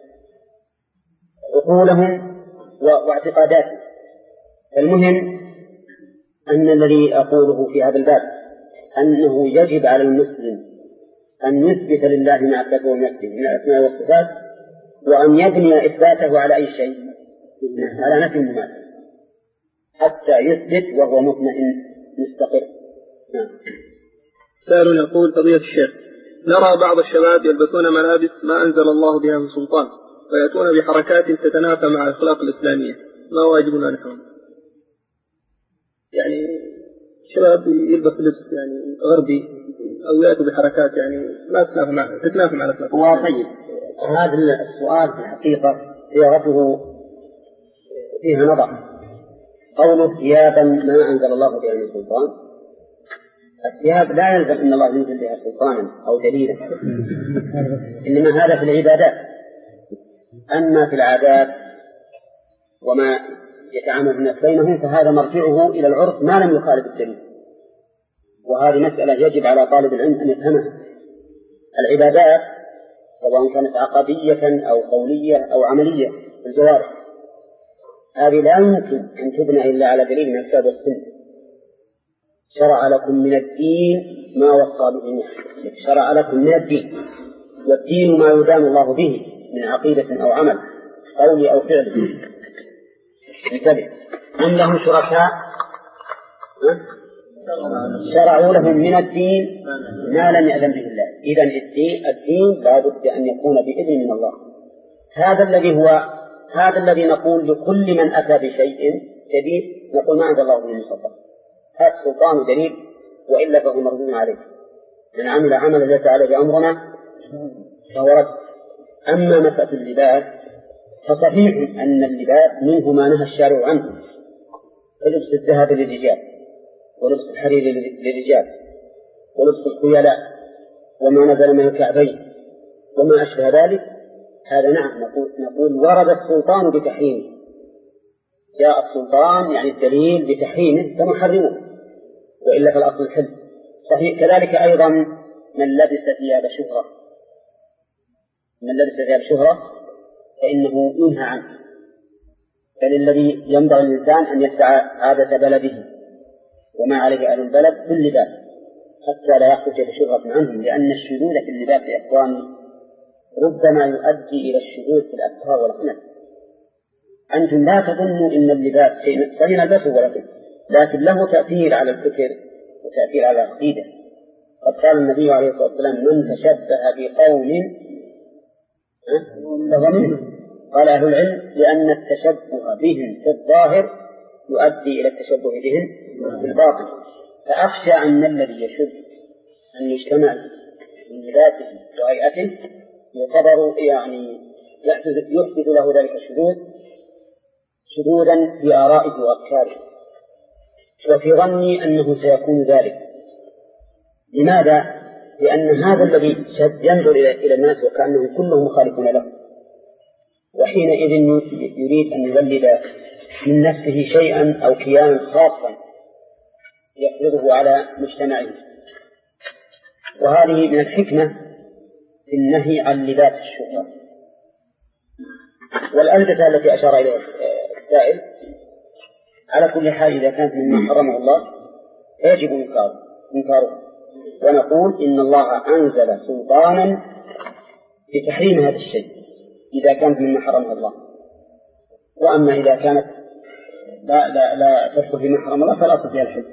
عقولهم واعتقاداتهم. المهم أن الذي أقوله في هذا الباب أنه يجب على المسلم أن يثبت لله ما أثبته ونفسه من الأسماء والصفات، وأن يبني إثباته على أي شيء؟ على نفي المماثلة حتى يثبت وهو مطمئن مستقر. نعم. سائل يقول: فضيلة الشيخ، نرى بعض الشباب يلبسون ملابس ما أنزل الله بها من سلطان ويأتون بحركات تتنافى مع الأخلاق الإسلامية، ما واجبنا نحن؟ يعني شباب يلبس لبس يعني غربي أو يأتوا بحركات يعني ما تتنافى مع تتنافى مع الأخلاق. وطيب، هذا السؤال في الحقيقة صياغته فيها نظر. قوله ثيابا ما أنزل الله بها من سلطان، الثياب لا يلزم أن الله ينزل بها سلطانا أو دليلا، إنما هذا في العبادات. أما في العادات وما يتعامل الناس بينهم فهذا مرجعه إلى العرف ما لم يخالف الدليل، وهذه مسألة يجب على طالب العلم أن يفهمها. العبادات سواء كانت عقدية أو قولية أو عملية في الجوارح هذه لا يمكن أن تبنى إلا على دليل من الكتاب والسنة. شرع لكم من الدين ما وصى به نوح، شرع لكم من الدين، والدين ما يدان الله به من عقيدة أو عمل قولي أو فعل. انتبه، أن لهم شركاء شرعوا لهم من الدين ما لم يأذن به الله. إذن الدين, الدين لا بد أن يكون بإذن من الله. هذا الذي هو هذا الذي نقول لكل من أتى بشيء جديد نقول ما عند الله به من سلطان، هذا سلطان دليل، وإلا فهو مردود عليه. من عمل عملا ليس عليه أمرنا فهو رد. أما مسألة اللباس فصحيح أن اللباس منه ما نهى الشارع عنه، لبس الذهب للرجال ولبس الحرير للرجال ولبس الخيلاء وما نزل من الكعبين وما أشبه ذلك. هذا نعم نقول, نقول ورد السلطان بتحريمه، جاء السلطان يعني الدليل بتحريمه فنحرمه، وإلا فالأصل الحل. صحيح كذلك أيضا من لبس ثياب شهرة من لبس ثياب شهرة فإنه ينهى عنه، بل الذي ينبغي الإنسان أن يتبع عادة بلده وما عليه أهل البلد في اللباس حتى لا يخرج بشهرة عنهم، لأن الشذوذ في اللباس يا إخواني ربما يؤدي إلى الشذوذ في الأفكار والعمل. أنتم لا تظنوا إن اللباس شيء صحيح نلبسه ولكن لكن له تأثير على الفكر وتأثير على العقيدة. قد قال النبي عليه الصلاة والسلام: من تشبه بقوم فهو منهم. قال أهل العلم: لأن التشبه بهم في الظاهر يؤدي إلى التشبه بهم في الباطن. فأخشى أن الذي يشبه أن يجتمع من لباسه وهيئته يعتبر يعني يحدث له ذلك الشذوذ شذوذا في آرائه وأفكاره، وفي ظني أنه سيكون ذلك. لماذا؟ لأن هذا الذي ينظر إلى الناس وكأنهم كلهم مخالفون له، وحينئذ يريد أن يولد من نفسه شيئا أو كيانا خاصا يفرضه على مجتمعه. وهذه من الحكمة في النهي عن لباس الشهرة. والألبسة التي أشار إليها السائل على كل حال إذا كانت مما حرمه الله يجب إنكاره، ونقول إن الله أنزل سلطانا بتحريم هذا الشيء إذا كانت مما حرمه الله. وأما إذا كانت لا لا لا تدخل فيما حرم الله فلا تستطيع الحج.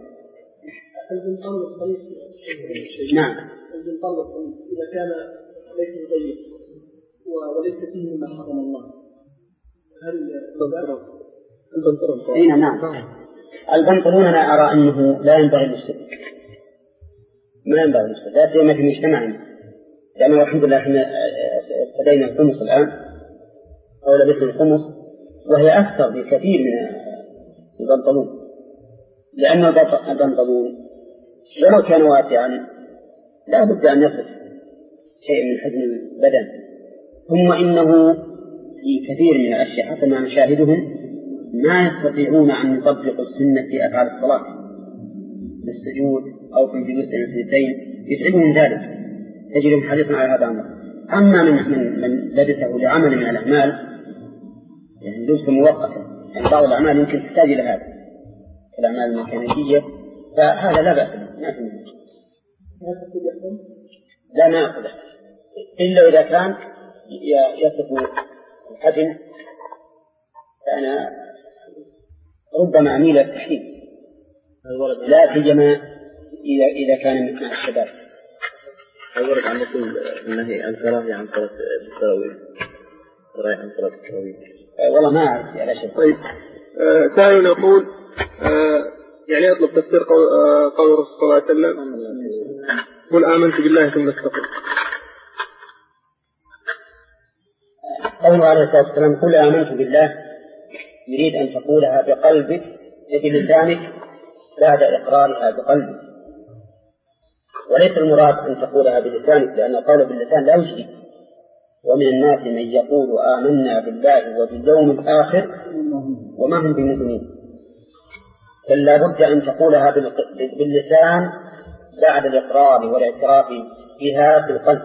نعم. إذا كان ليس ضيق وليس فيه مما حرم الله هل البنطلون؟ نعم. البنطلون أنا أرى أنه لا ينبغي للسلك، ما ينبغي للسلك، لا سيما في مجتمعنا، لأنه الحمد لله احنا ابتدينا الخمس الآن أو لبسنا الخمس وهي أكثر بكثير من البنطلون، لأن البنطلون ولو كان واسعا لا بد أن يصف شيء من حجم البدن. ثم إنه في كثير من الأشياء حتى مع مشاهدهم ما يستطيعون أن يطبقوا السنة في أفعال الصلاة بالسجود أو في جلوس السجدتين، يتعبهم ذلك، تجدهم حريصا على هذا الأمر. أما من من من لبسه لعمل من الأعمال يعني لبس مؤقتا، يعني بعض الأعمال يمكن تحتاج إلى هذا الأعمال الميكانيكية، فهذا لا بأس به، ما في مشكلة. لا ما أخذه إلا إذا كان يصف الحجم، فأنا ربما أميل التحريم، لا سيما إذا كان مع الشباب. أورد عن نقول النهي عن كراهية عن صلاة التراويح، كراهية عن صلاة التراويح. والله ما أعرف على شيء. طيب ثاني نقول آه يعني يطلب تفسير قول, آه قول الرسول صلى الله عليه وسلم قل آمنت بالله ثم استقم. قوله عليه الصلاة والسلام قل آمنت بالله يريد أن تقولها بقلبك بلسانك بعد إقرارها بقلبك، وليس المراد أن تقولها بلسانك، لأن القول باللسان لا يجدي. ومن الناس من يقول آمنا بالله وباليوم الآخر وما هم بمؤمنين، بل لا بد أن تقولها باللسان بعد الإقرار والاعتراف بها في القلب.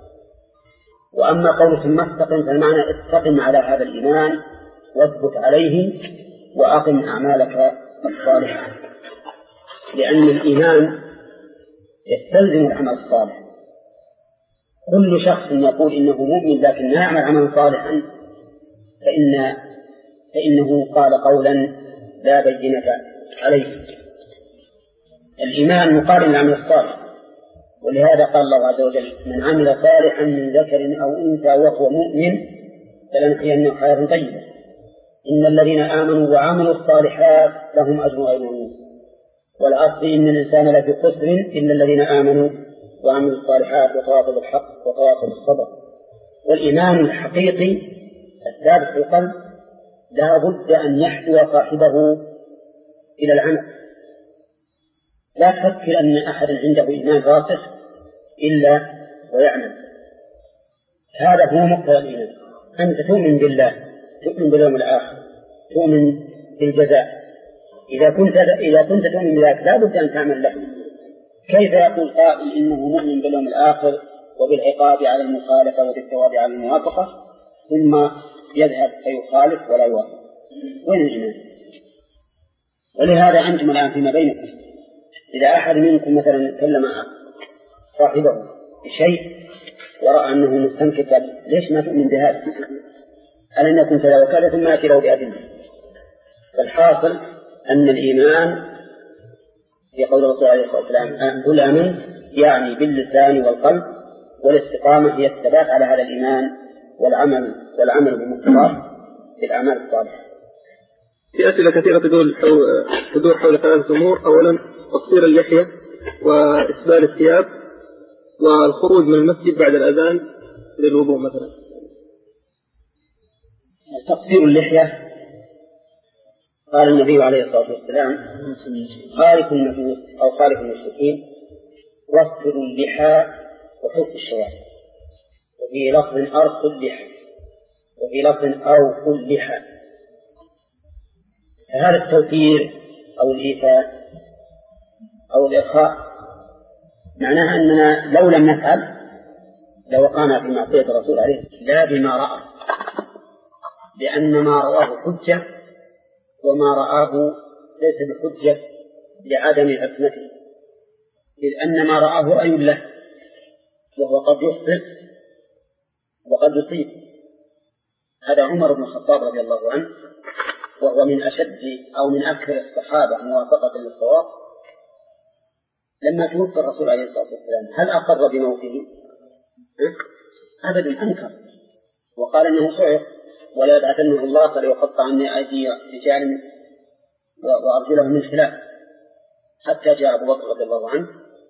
وأما قول ثم استقم فالمعنى استقم على هذا الإيمان واثبت عليه وأقم أعمالك الصالحة، لأن الإيمان يستلزم العمل الصالح. كل شخص يقول إنه مؤمن لكن لا يعمل عملا صالحا فإن فإنه قال قولا لا بينة عليه. الإيمان مقارن للعمل الصالح، ولهذا قال الله عز وجل من عمل صالحا من ذكر أو أنثى وهو مؤمن فلنحيينه حياة طيبة إن الذين آمنوا وعملوا الصالحات لهم أجر غير ممنون والعصر إن الإنسان لفي خسر إلا الذين آمنوا وعملوا الصالحات وتواصوا بالحق وتواصوا بالصبر. والإيمان الحقيقي الثابت في القلب لا بد أن يحدو صاحبه إلى العمل. لا تفكر أن أحدا عنده إيمان راسخ إلا ويعمل، هذا هو مقتضى الإيمان. أنت تؤمن بالله، تؤمن باليوم الآخر، تؤمن بالجزاء. إذا كنت إذا كنت تؤمن بذلك لا بد أن تعمل له. كيف يقول قائل إنه مؤمن باليوم الآخر وبالعقاب على المخالفة وبالثواب على الموافقة ثم يذهب فيخالف ولا يوافق؟ وين الإيمان؟ ولهذا أنتم الآن فيما بينكم إذا أحد منكم مثلا كلم صاحبه بشيء ورأى أنه مستنكر ليش ما تؤمن بهذا؟ ألن يكن كذا وكذا ثم يأتي له بأدلة. فالحاصل أن الإيمان في قول الرسول عليه الصلاة والسلام قل آمنت يعني باللسان والقلب، والاستقامة هي الثبات على هذا الإيمان والعمل والعمل بمقتضاه بالأعمال الصالحة. في أسئلة كثيرة تدور حول تدور حول ثلاثة أمور. أولا تقصير اللحية وإسبال الثياب والخروج من المسجد بعد الأذان للوضوء مثلا. تقصير اللحية قال النبي عليه الصلاة والسلام خالف النفوس أو خالف المشركين واصفر اللحى وحف الشوارب، وفي لفظ أرخ اللحى، وفي لفظ أوف اللحى. هذا التوفير أو الإيفاء أو الإرخاء معناها أننا لو لم نفعل لوقعنا في معصية الرسول عليه لا بما رأى، لأن ما رآه حجة وما رآه ليس بحجة لعدم عصمته، إذ أن ما رآه رأي له وهو قد يخطئ وقد يصيب. هذا عمر بن الخطاب رضي الله عنه وهو من أشد أو من أكثر الصحابة موافقة للصواب، لما توفى الرسول عليه الصلاة والسلام هل أقر بموته؟ أبدا، أنكر وقال إنه صعق ولا يبعثنه الله فليقطعن أيدي رجال وأرجلهم من خلاف، حتى جاء أبو بكر رضي الله عنه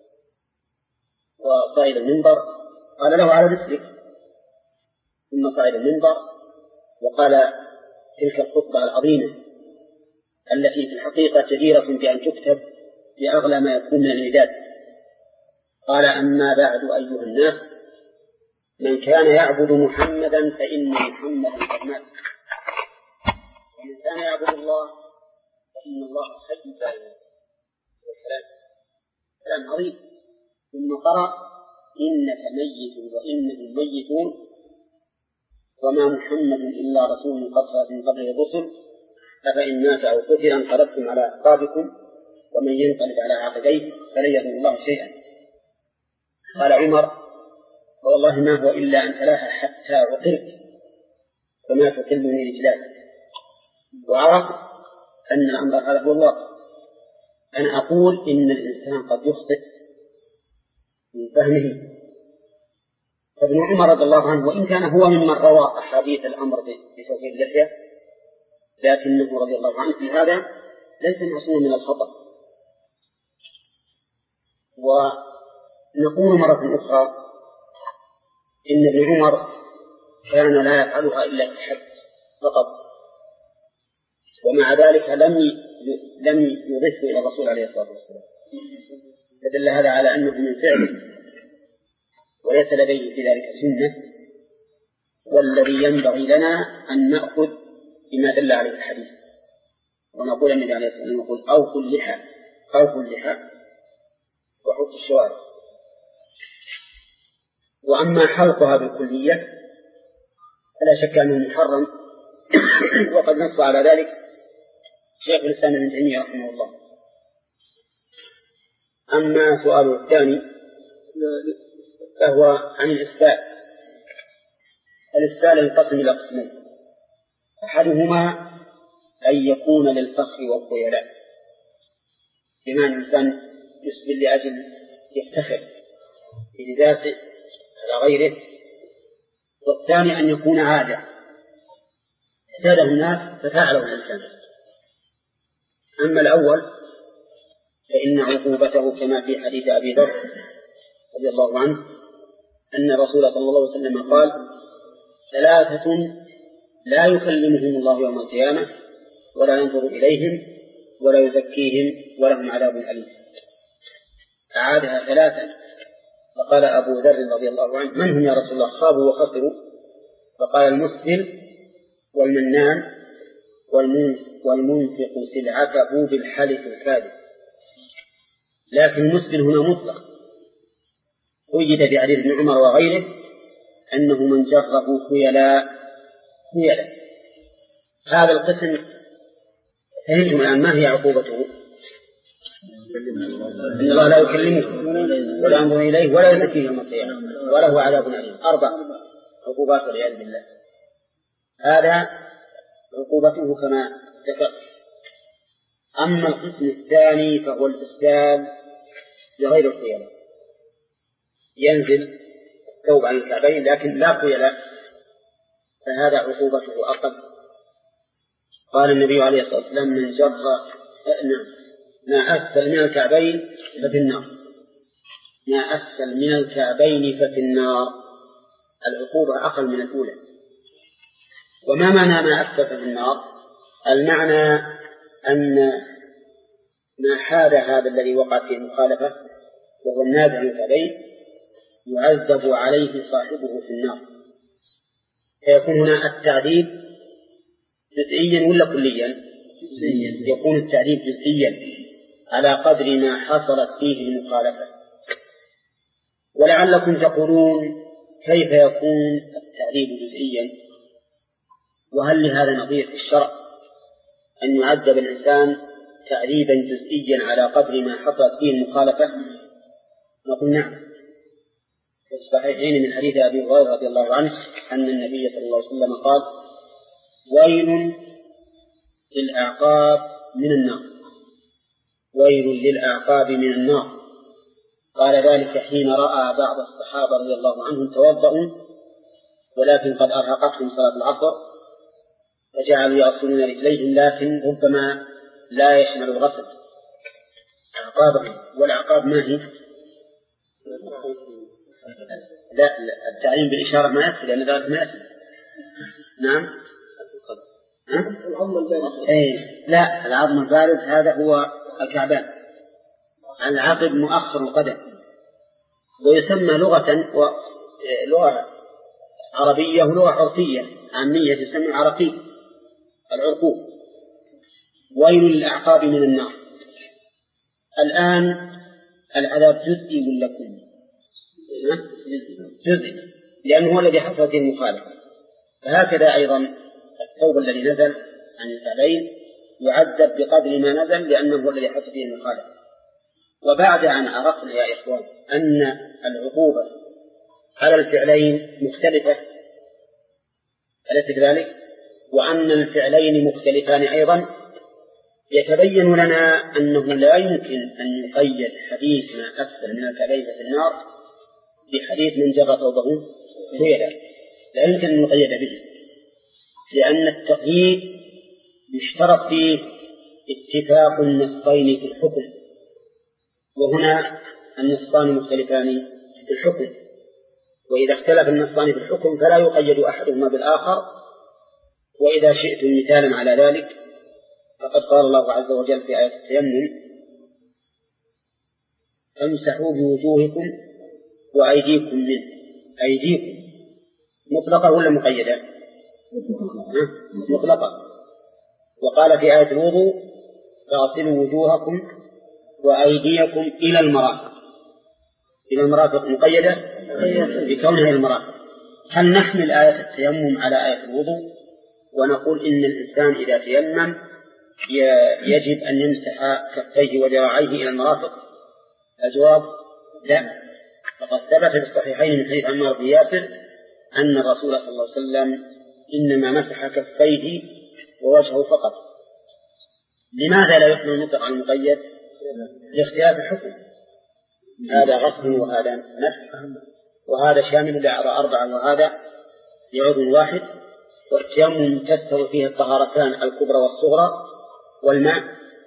وصعد المنبر قال له على رسلك، ثم صعد المنبر وقال تلك الخطبة العظيمة التي في الحقيقة جديرة بأن تكتب بأغلى ما يكون من الإعداد. قال أما بعد أيها الناس، من كان يعبد محمدا فإن محمدا قد مات، ومن كان يعبد الله فإن الله حي لا يموت. والسلام كلام عظيم. ثم قرأ إنك ميت وإنهم ميتون وما محمد إلا رسول قد خلت من قبله الرسل أفإن مات أو قتل انقلبتم على أعقابكم ومن ينقلب على عقبيه فلن يضر الله شيئا. قال عمر والله ما هو إلا أن تلاها حتى عقلت فما تقلني رجلات، وعرف أن الأمر هذا هو الله. أنا أقول إن الإنسان قد يخطئ من فهمه. فابن عمر رضي الله عنه وإن كان هو ممن روى أحاديث الأمر بتوفير اللحية، لكنه رضي الله عنه في هذا ليس معصوما من الخطأ. ونقول مرة أخرى إن ابن عمر كان لا يفعلها إلا في الحج فقط، ومع ذلك لم لم يضف إلى الرسول عليه الصلاة والسلام، فدل هذا على أنه من فعله وليس لديه في ذلك سنة. والذي ينبغي لنا أن نأخذ بما دل عليه الحديث، ونقول النبي عليه الصلاة والسلام يقول أوفوا اللحى أوفوا اللحى وحط الشوارب. وأما حلقها بالكلية فلا شك أنه محرم، وقد نص على ذلك شيخ الإسلام ابن تيمية رحمه الله. أما سؤاله الثاني فهو عن الإسبال. الإسبال ينقسم إلى قسمين، أحدهما أن يكون للفخر والخيلاء، بمعنى الإنسان يسبل لأجل يفتخر بذاته على غيره، والثاني أن يكون عادة اعتاده الناس ففعله الإنسان. أما الأول فإن عقوبته كما في حديث أبي ذر رضي الله عنه أن الرسول صلى الله عليه وسلم قال ثلاثة لا يكلمهم الله يوم القيامة ولا ينظر إليهم ولا يزكيهم ولهم عذاب أليم. أعادها ثلاثة، فقال أبو ذر رضي الله عنه من هم يا رسول الله؟ خابوا وخسروا. فقال المسبل والمنان والمنفق سلعته بالحلف الكاذب. لكن المسبل هنا مطلق، وجد في حديث ابن عمر وغيره أنه من جره خيلاء خيلاء. هذا القسم فهمتم الآن ما هي عقوبته؟ إن الله لا يكلمه ولا ينظر إليه ولا يزكيه يوم القيامة وله عذاب أليم. أربع عقوبات والعياذ بالله. هذا عقوبته كما ذكرت. أما القسم الثاني فهو الإسبال لغير الخيلاء، ينزل الثوب عن الكعبين لكن لا خيلاء، فهذا عقوبته أقل. قال النبي عليه الصلاة والسلام من جر ما أسفل من الكعبين ففي النار، ما أسفل من الكعبين ففي النار. العقوبة أقل من الأولى. وما معنى ما أسفل في النار؟ المعنى أن ما حاد هذا الذي وقع فيه مخالفة وهو النازع الكعبين يعذب عليه صاحبه في النار، فيكون هنا التعذيب جزئيا ولا كليا؟ جزئيا. يكون التعذيب جزئيا على قدر ما حصلت فيه المخالفة. ولعلكم تقولون كيف يكون التعذيب جزئيا وهل لهذا نظير في الشرع أن يعذب الإنسان تعذيبا جزئيا على قدر ما حصلت فيه المخالفة؟ نقول نعم. في الصحيحين من حديث أبي هريرة رضي الله عنه أن النبي صلى الله عليه وسلم قال: ويل للأعقاب من النار، ويل للأعقاب من النار. قال ذلك حين رأى بعض الصحابة رضي الله عنهم توضأوا ولكن قد أرهقتهم صلاة العصر فجعلوا يغسلون رجليهم، لكن ربما لا يشمل الغسل أعقابهم. والأعقاب ما هي؟ لا، التعليم بالإشارة ما يكفي لأن ذلك ما يكفي. نعم. العظم البارد. إيه لا، العظم البارد هذا هو الكعبان. العقب مؤخر القدم، ويسمى لغة ولغة عربية ولغة عرفية عامية تسمى عرقي، العرقوب. ويل للأعقاب من النار. الآن العذاب جزئي ولا كلي؟ جزئي، لأنه هو الذي حصل فيه المخالفة. فهكذا أيضا الثوب الذي نزل عن الكعبين يعذب بقدر ما نزل لأنه هو الذي حصل فيه المخالفة. وبعد أن عرفنا يا إخوان أن العقوبة على الفعلين مختلفة، أليس كذلك؟ وأن الفعلين مختلفان أيضا، يتبين لنا أنه لا يمكن أن يقيد حديث ما أسفل من الكعبين في النار بحديث من جر ثوبه خيلا، لا يمكن أن يقيد به، لأن التقييد يشترط فيه اتفاق النصين في الحكم، وهنا النصان مختلفان في الحكم، وإذا اختلف النصان في الحكم فلا يقيد أحدهما بالآخر. وإذا شئتم مثالا على ذلك فقد قال الله عز وجل في آية التيمم: امسحوا بوجوهكم وأيديكم منه. أيديكم مطلقة ولا مقيدة؟ مطلقة. وقال في آية الوضوء: فاغسلوا وجوهكم وأيديكم إلى المرافق. إلى المرافق مقيدة بكونها المرافق. هل نحمل آية التيمم على آية الوضوء ونقول إن الإنسان إذا تيمم يجب أن يمسح كفيه وذراعيه إلى المرافق؟ الجواب لا. فقد ثبت في الصحيحين من حديث عمار بن ياسر أن الرسول صلى الله عليه وسلم إنما مسح كفيه ووجهه فقط. لماذا لا يحمل المطلق على المقيد؟ لاختلاف الحكم، هذا غسل وهذا مسح، وهذا شامل لأعضاء أربعة وهذا لعضو واحد. والتيمم تستوي فيه الطهارتان الكبرى والصغرى. والماء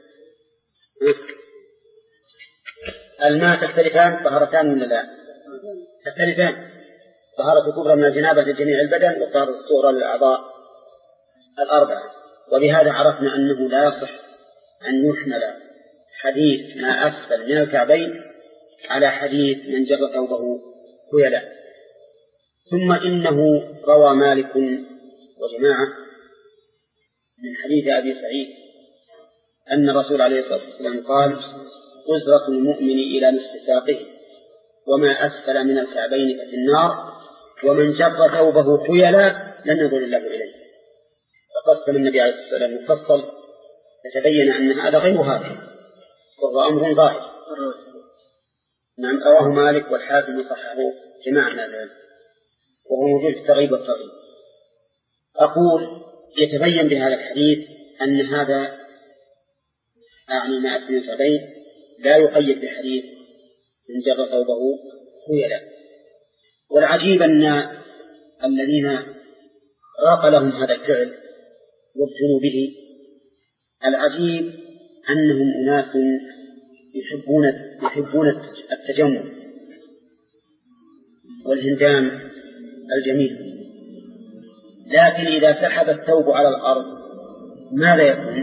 الماء تختلفان طهارتان ولا لا؟ تختلفان. طهارة الكبرى من الجنابة لجميع البدن، وطهارة الصغرى للأعضاء الأربعة. وبهذا عرفنا أنه لا يصح أن يحمل حديث ما أسفل من الكعبين على حديث من جر ثوبه خيلا. ثم إنه روى مالك وجماعة من حديث أبي سعيد أن الرسول عليه الصلاة والسلام قال: أزرة المؤمن إلى نصف ساقه، وما أسفل من الكعبين ففي النار، ومن جر ثوبه خيلا لن يضر الله إليه. فقسم النبي عليه الصلاة والسلام مفصل، فتبين أن هذا غير هذا، وهو أمر ظاهر. نعم، رواه مالك والحاكم وصححه جماعة من ذلك، وهو موجود في الترغيب والترهيب. أقول يتبين بهذا الحديث أن هذا أعني ما أسفل الكعبين لا يقيد بحديث من جر ثوبه خيلا. والعجيب أن الذين راق لهم هذا الفعل وابتلوا به، العجيب أنهم أناس يحبون يحبون التجمل والهندام الجميل، لكن إذا سحب الثوب على الأرض ماذا يكون؟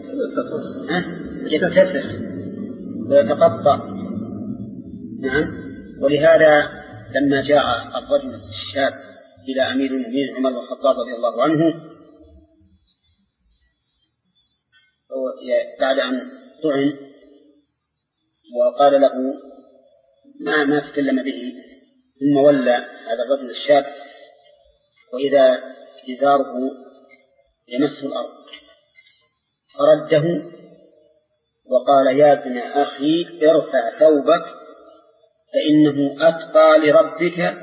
يتسخ ويتقطع. نعم. ولهذا لما جاء الرجل الشاب إلى أمير المؤمنين عمر بن الخطاب رضي الله عنه بعد أن طعن وقال له ما ما تكلم به، ثم ولى هذا الرجل الشاب وإذا إزاره يمس الأرض فرده وقال يا ابن أخي ارفع ثوبك فإنه أتقى لربك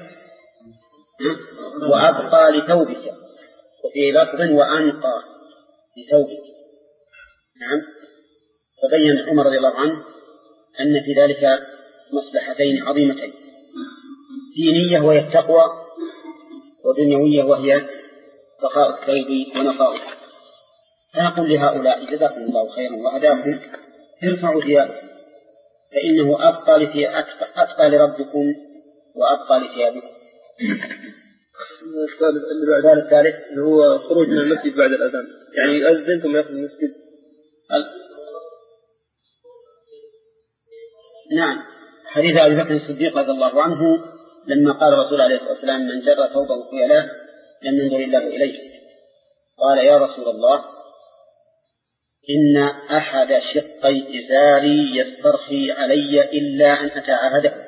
وأبقى لثوبك، وفي لفظ وأنقى لثوبك. نعم. فبين عمر رضي الله عنه أن في ذلك مصلحتين عظيمتين، دينية وهي التقوى، ودنيوية وهي بقاء الثوب ونقاؤه. فنقول لهؤلاء جزاكم الله خيرا وهداكم ارفعوا ثيابكم فإنه أبقى, أبقى لربكم وأبقى لثيابكم. السؤال الثالث اللي هو خروج من المسجد بعد الأذان، يعني يؤذن ثم يخرج من المسجد. نعم. حديث أبي بكر الصديق رضي الله عنه لما قال الرسول عليه الصلاة والسلام من جر ثوبه خيلاء لم ينظر الله إليه، قال يا رسول الله إن أحد شقي إزاري يسترخي علي إلا أن أتعاهده.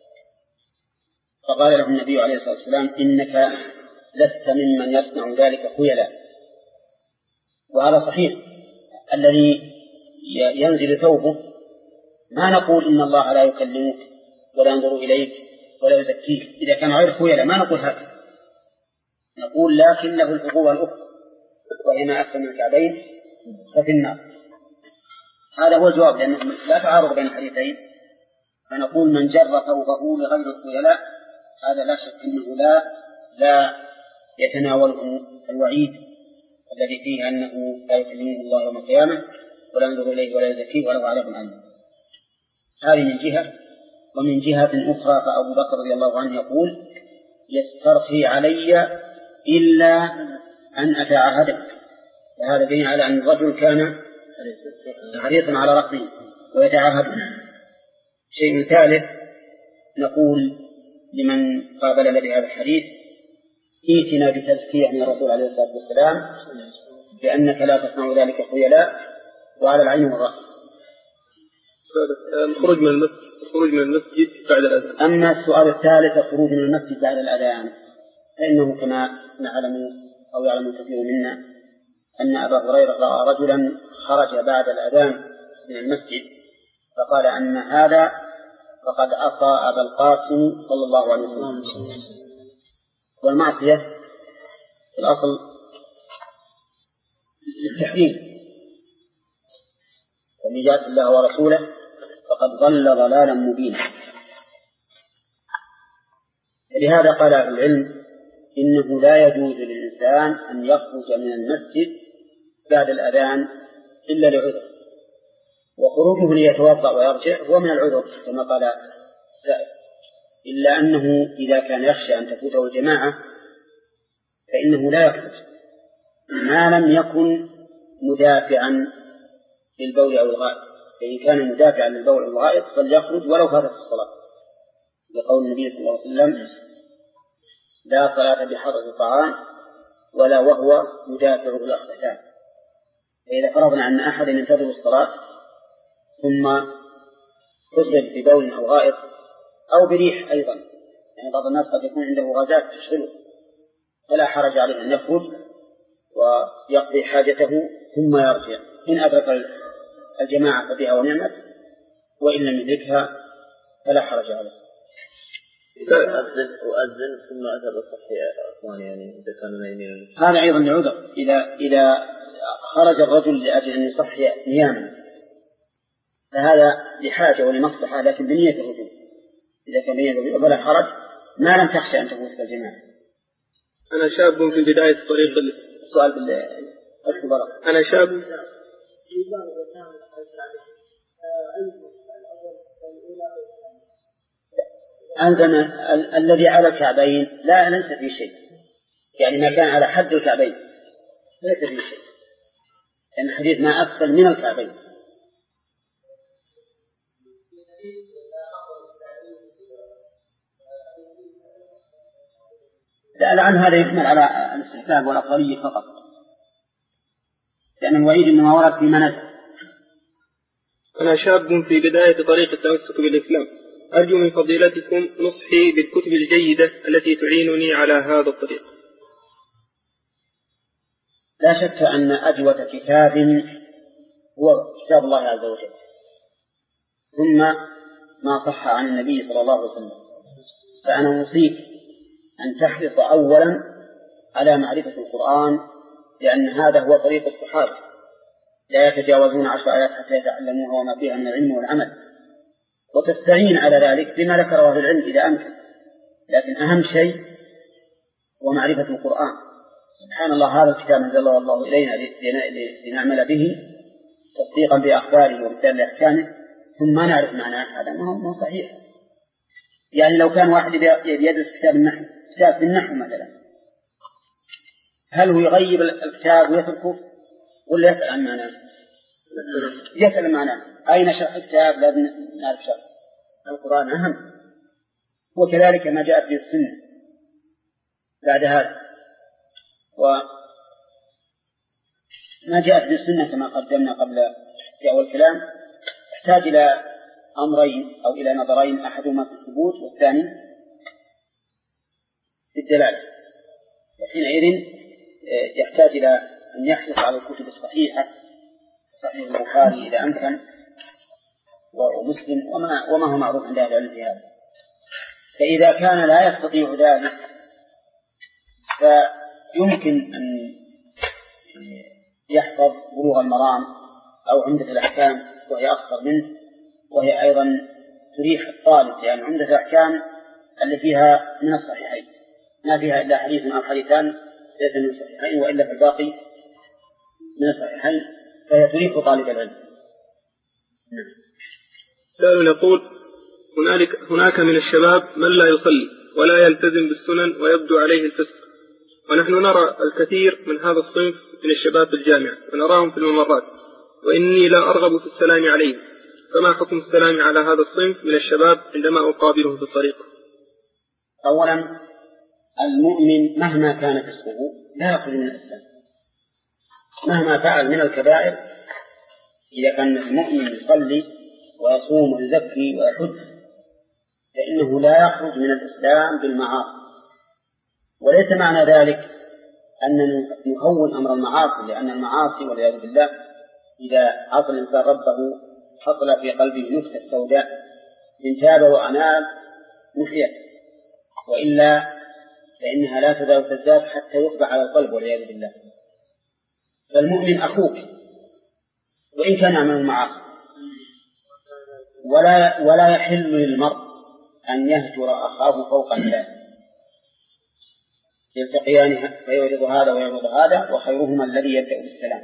فقال له النبي عليه الصلاة والسلام إنك لست ممن يصنع ذلك خيلاء. وهذا صحيح، الذي ينزل ثوبه ما نقول إن الله لا يكلمك ولا ينظر إليك ولا يزكيك إذا كان غير خيلاء، ما نقول هذا، نقول لكن له العقوبة الأخرى وهي ما أسفل من الكعبين ففي النار. هذا هو الجواب، لأنه لا تعارض بين الحديثين. فنقول من جر ثوبه لغير الخيلاء هذا لا شك أنه لا لا يتناوله الوعيد الذي فيه أنه لا يكلمه الله يوم القيامة ولا ينظر إليه ولا يزكيه وله عذاب أليم. هذه من جهة. ومن جهة أخرى فأبو بكر رضي الله عنه يقول يسترخي علي إلا أن أتعاهده، وهذا دليل على أن الرجل كان حريصا على رأسه ويتعاهد. شيء ثالث نقول لمن قابل لدي هذا الحديث ائتنا بتزكية من الرسول عليه الصلاة والسلام بأنك لا تصنع ذلك خيلاء وعلى العين والرأس. الخروج من المسجد الخروج من المسجد بعد الأذان. أما السؤال الثالث الخروج من المسجد بعد الأذان فإنه كما نعلم أو يعلم كثير منا أن أبا هريرة رأى رجلا خرج بعد الأذان من المسجد فقال أن هذا فقد عصى أبا القاسم صلى الله عليه وسلم. والمعصية في الأصل التحريم، ومن جاء الله ورسوله فقد ضل ضلالا مبينا. لهذا قال أهل العلم إنه لا يجوز للإنسان أن يخرج من المسجد بعد الأذان إلا لعذر، وخروجه ليتوضأ ويرجع هو من العذر كما قال سائر، إلا أنه إذا كان يخشى أن تفوته الجماعة فإنه لا يخرج ما لم يكن مدافعا للبول أو الغائط. فإن كان مدافعا للبول أو الغائط فليخرج ولو فاتت الصلاة، لقول النبي صلى الله عليه وسلم لا صلاة بحضرة الطعام ولا وهو مدافع بالأخدثان. فإذا فرضنا أن أحد ينتظر الصلاة ثم تصل ببول أو غائط أو بريح أيضا، يعني بعض الناس قد يكون عنده غازات تشغله، فلا حرج عليه أن يخرج ويقضي حاجته ثم يرجع. إن أدرك الجماعة فبها ونعمت، وإن لم يدركها فلا حرج عليه. أؤذن ثم أذهب أصحي أخواني، يعني إذا كانوا نايمين. هذا أيضا يعذر إذا إذا خرج الرجل لأجل أن يصحي نياما، فهذا لحاجة ولمصلحة لكن بنية الرجوع. إذا كان بنية الرجوع فلا حرج ما لم تخشى أن تفوتك الجماعة. أنا شاب في بداية طريق السؤال بالاختبارات. أنا شاب عندنا ال- الذي على الكعبين لا ليس في شيء، يعني ما كان على حد الكعبين ليس فيه شيء، لأن الحديث ما أسفل من الكعبين. لا لعل هذا يحمل على الاستحباب والأفضلية فقط، لأن الوعيد إنما ورد في منزل. أنا شاب في بداية طريق التمسك بالإسلام، أرجو من فضيلتكم نصحي بالكتب الجيدة التي تعينني على هذا الطريق. لا شك أن أجود كتاب هو كتاب الله عز وجل، ثم ما صح عن النبي صلى الله عليه وسلم. فأنا أوصيك أن تحرص أولا على معرفة القرآن، لأن هذا هو طريق الصحابة، لا يتجاوزون عشر آيات حتى يتعلموها وما فيها من العلم والعمل، وتستعين على ذلك بما ذكره أهل العلم إذا أمكن، لكن أهم شيء هو معرفة القرآن. سبحان الله، هذا الكتاب أنزله الله إلينا لنعمل به تصديقا بأخباره وبالتالي لأحكامه، ثم نعرف معناه، هذا ما هو صحيح. يعني لو كان واحد يدرس كتاب النحو، كتاب النحو مثلا، هل هو يغيب الكتاب ويتركه ولا يسأل عن معناه؟ يسأل معناه. أين شرح الكتاب؟ لازم نعرف شرح. القرآن أهم، وكذلك ما جاءت في السنة بعد هذا، وما جاءت في السنة كما قدمنا قبل في أول كلام يحتاج إلى أمرين أو إلى نظرين، أحدهما في الثبوت والثاني في الدلالة. وحينئذ يحتاج إلى أن يحرص على الكتب الصحيحة، صحيح البخاري إذا أمكن ومسلم وما, وما هو معروف عند أهل العلم في هذا. فإذا كان لا يستطيع ذلك فيمكن أن يحفظ بلوغ المرام أو عمدة الأحكام، وهي أخطر منه، وهي أيضا تريح الطالب، لأن عمدة الأحكام اللي فيها من الصحيحين، ما فيها إلا حديث أو حديثان ليس من الصحيحين، وإلا في الباقي من الصحيحين، فهي تريح طالب العلم. سؤال يقول: هنالك هناك من الشباب من لا يصلي ولا يلتزم بالسنن ويبدو عليه الفسق، ونحن نرى الكثير من هذا الصنف من الشباب في الجامعة ونراهم في الممرات، وإني لا أرغب في السلام عليهم، فما حكم السلام على هذا الصنف من الشباب عندما أقابلهم في الطريق؟ أولا، المؤمن مهما كان فسقه لا يخرج من الإسلام، مهما فعل من الكبائر. إذا كان المؤمن يصلي ويصوم ويزكي ويحج فإنه لا يخرج من الإسلام بالمعاصي. وليس معنى ذلك أن نهون أمر المعاصي، لأن المعاصي والعياذ بالله إذا عصى الإنسان ربه حصل في قلبه نكتة سوداء، إن تاب وأناب محيت، وإلا فإنها لا تزال تزداد حتى يطبع على القلب والعياذ بالله. فالمؤمن أخوك وإن كان يعمل المعاصي، ولا ولا يحل للمرء أن يهجر أخاه فوق الثلاث، يلتقيان فيعرض هذا ويعرض هذا، وخيرهما الذي يبدأ بالسلام.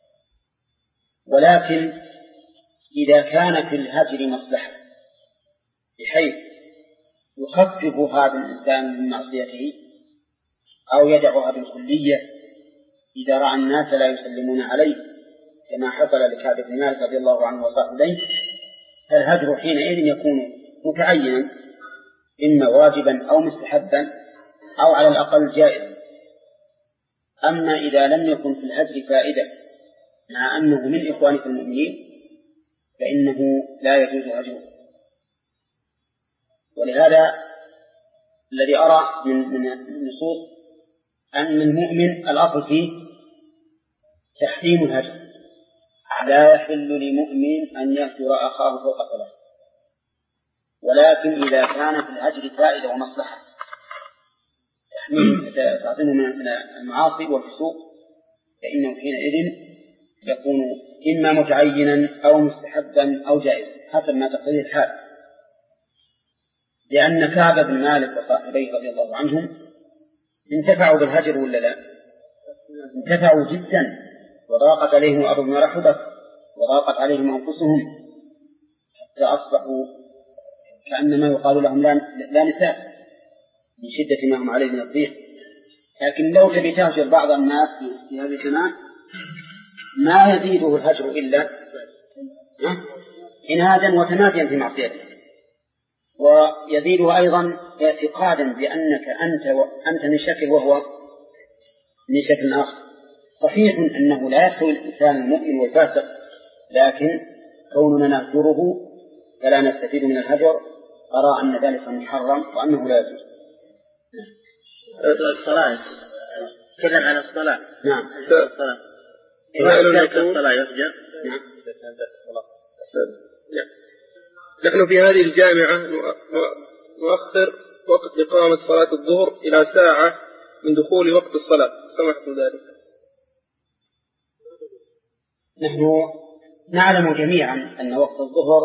ولكن إذا كان في الهجر مصلحة بحيث يخفف هذا الإنسان من معصيته أو يدعها بالكلية إذا رأى الناس لا يسلمون عليه، كما حصل لكعب بن مالك رضي الله عنه وصاحبيه، فالهجر حينئذ يكون متعينا، إما واجبا أو مستحبا أو على الأقل جائزا. أما إذا لم يكن في الهجر فائدة مع أنه من إخوانك المؤمنين فإنه لا يجوز هجره. ولهذا الذي أرى من النصوص أن المؤمن الأصل فيه تحريم الهجر، لا يحل لمؤمن أن يهجر أخاه فوق ثلاث، ولكن إذا كان في الهجر فائدة ومصلحة تعصمه من المعاصي والفسوق فإنه حينئذ يكون إما متعينا أو مستحبا أو جائزا حسب ما تقتضيه الحال. لأن كعب بن مالك وصاحبيه رضي الله عنهم انتفعوا بالهجر ولا لا؟ انتفعوا جدا، وضاقت عليهم الأرض بما رحبت وضاقت عليهم أنفسهم حتى أصبحوا كأنما يقال لهم لا, لا نساء من شدة ما هم عليه من الضيق. لكن لو تبي تهجر بعض الناس في هذه الزمان ما يزيده الهجر إلا عنادا وتماديا في معصيته، ويزيده أيضا اعتقادا بأنك أنت, أنت من شكل وهو من شكل آخر. صحيح أنه لا يستوي الإنسان المؤمن والفاسق، لكن كوننا نهجره فلا نستفيد من الهجر، أرى أن ذلك محرم وأنه لا يجوز. الصلاة تكلم عن الصلاة. نعم. الصلاة إذا كانت الصلاة يهجر. نعم. نحن في هذه الجامعة نؤخر وقت إقامة صلاة الظهر إلى ساعة من دخول وقت الصلاة، سمحت ذلك. نحن نعلم جميعا أن وقت الظهر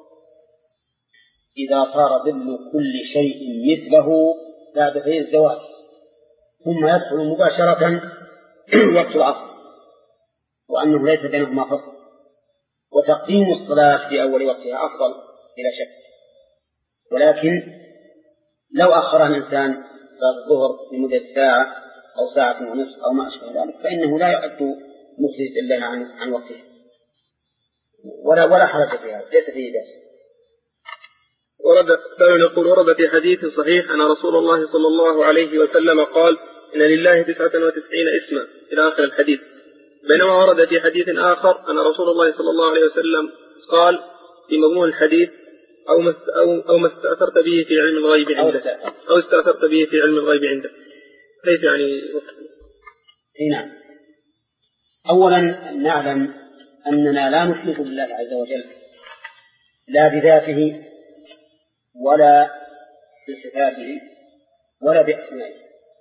إذا صار ظل كل شيء مثله بعد في الزواج ثم يدخل مباشرة وقت العصر، وأنه ليس بينهما فصل، وتقديم الصلاة في أول وقتها أفضل بلا شك. ولكن لو أخر الإنسان صلاة الظهر لمدة ساعة أو ساعة ونصف أو ما أشبه ذلك فإنه لا يعد مخرج إلا عن, عن وقته، ولا ولا حرج فيها، ليس فيه بأس. ورد كانوا نقول ورد في حديث صحيح أن رسول الله صلى الله عليه وسلم قال إن لله تسعة وتسعين اسما إلى آخر الحديث، بينما ورد في حديث آخر أن رسول الله صلى الله عليه وسلم قال في مضمون الحديث أو ما أو أو ما استأثرت به في علم الغيب عندك أو استأثرت به في علم الغيب عندك. كيف يعني؟ نعم. أولا نعلم أننا لا نشرك بالله عز وجل لا بذاته ولا بصفاته ولا بأسمائه،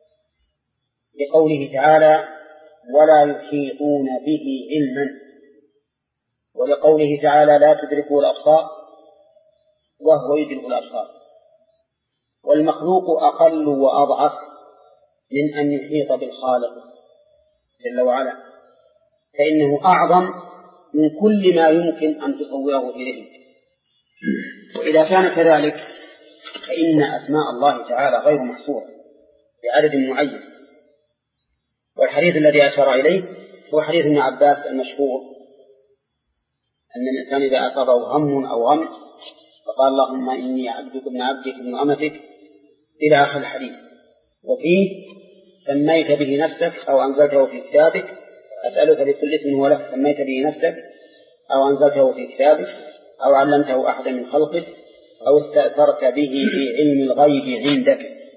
لقوله تعالى ولا يحيطون به علما، ولقوله تعالى لا تدركه الأبصار وهو يدرك الأبصار. والمخلوق أقل وأضعف من أن يحيط بالخالق جل وعلا، فإنه أعظم من كل ما يمكن أن تصوره إليه. وإذا كان كذلك فإن أسماء الله تعالى غير محصورة بعدد معين. والحديث الذي أشار إليه هو حديث ابن عباس المشهور أن الإنسان إذا أصابه هم أو غم فقال اللهم إني عبدك ابن عبدك ابن أمتك إلى آخر الحديث، وفيه سميت به نفسك أو أنزلته في كتابك، أسألك بكل اسم هو لك سميت به نفسك أو أنزلته في كتابك أو علمته أحدا من خلقك أو استأثرت به في علم الغيب عندك.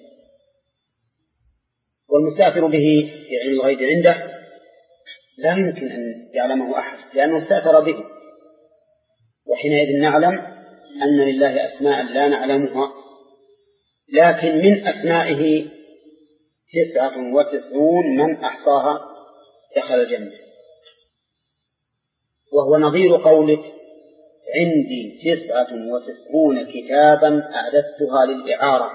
والمستأثر به في علم الغيب عنده لا يمكن أن يعلمه أحد لأنه استأثر به، وحينئذ نعلم أن لله أسماء لا نعلمها، لكن من أسمائه تسعة وتسعون من أحصاها دخل الجنة، وهو نظير قولك عندي تسعة وتسعون كتابا أعددتها للإعارة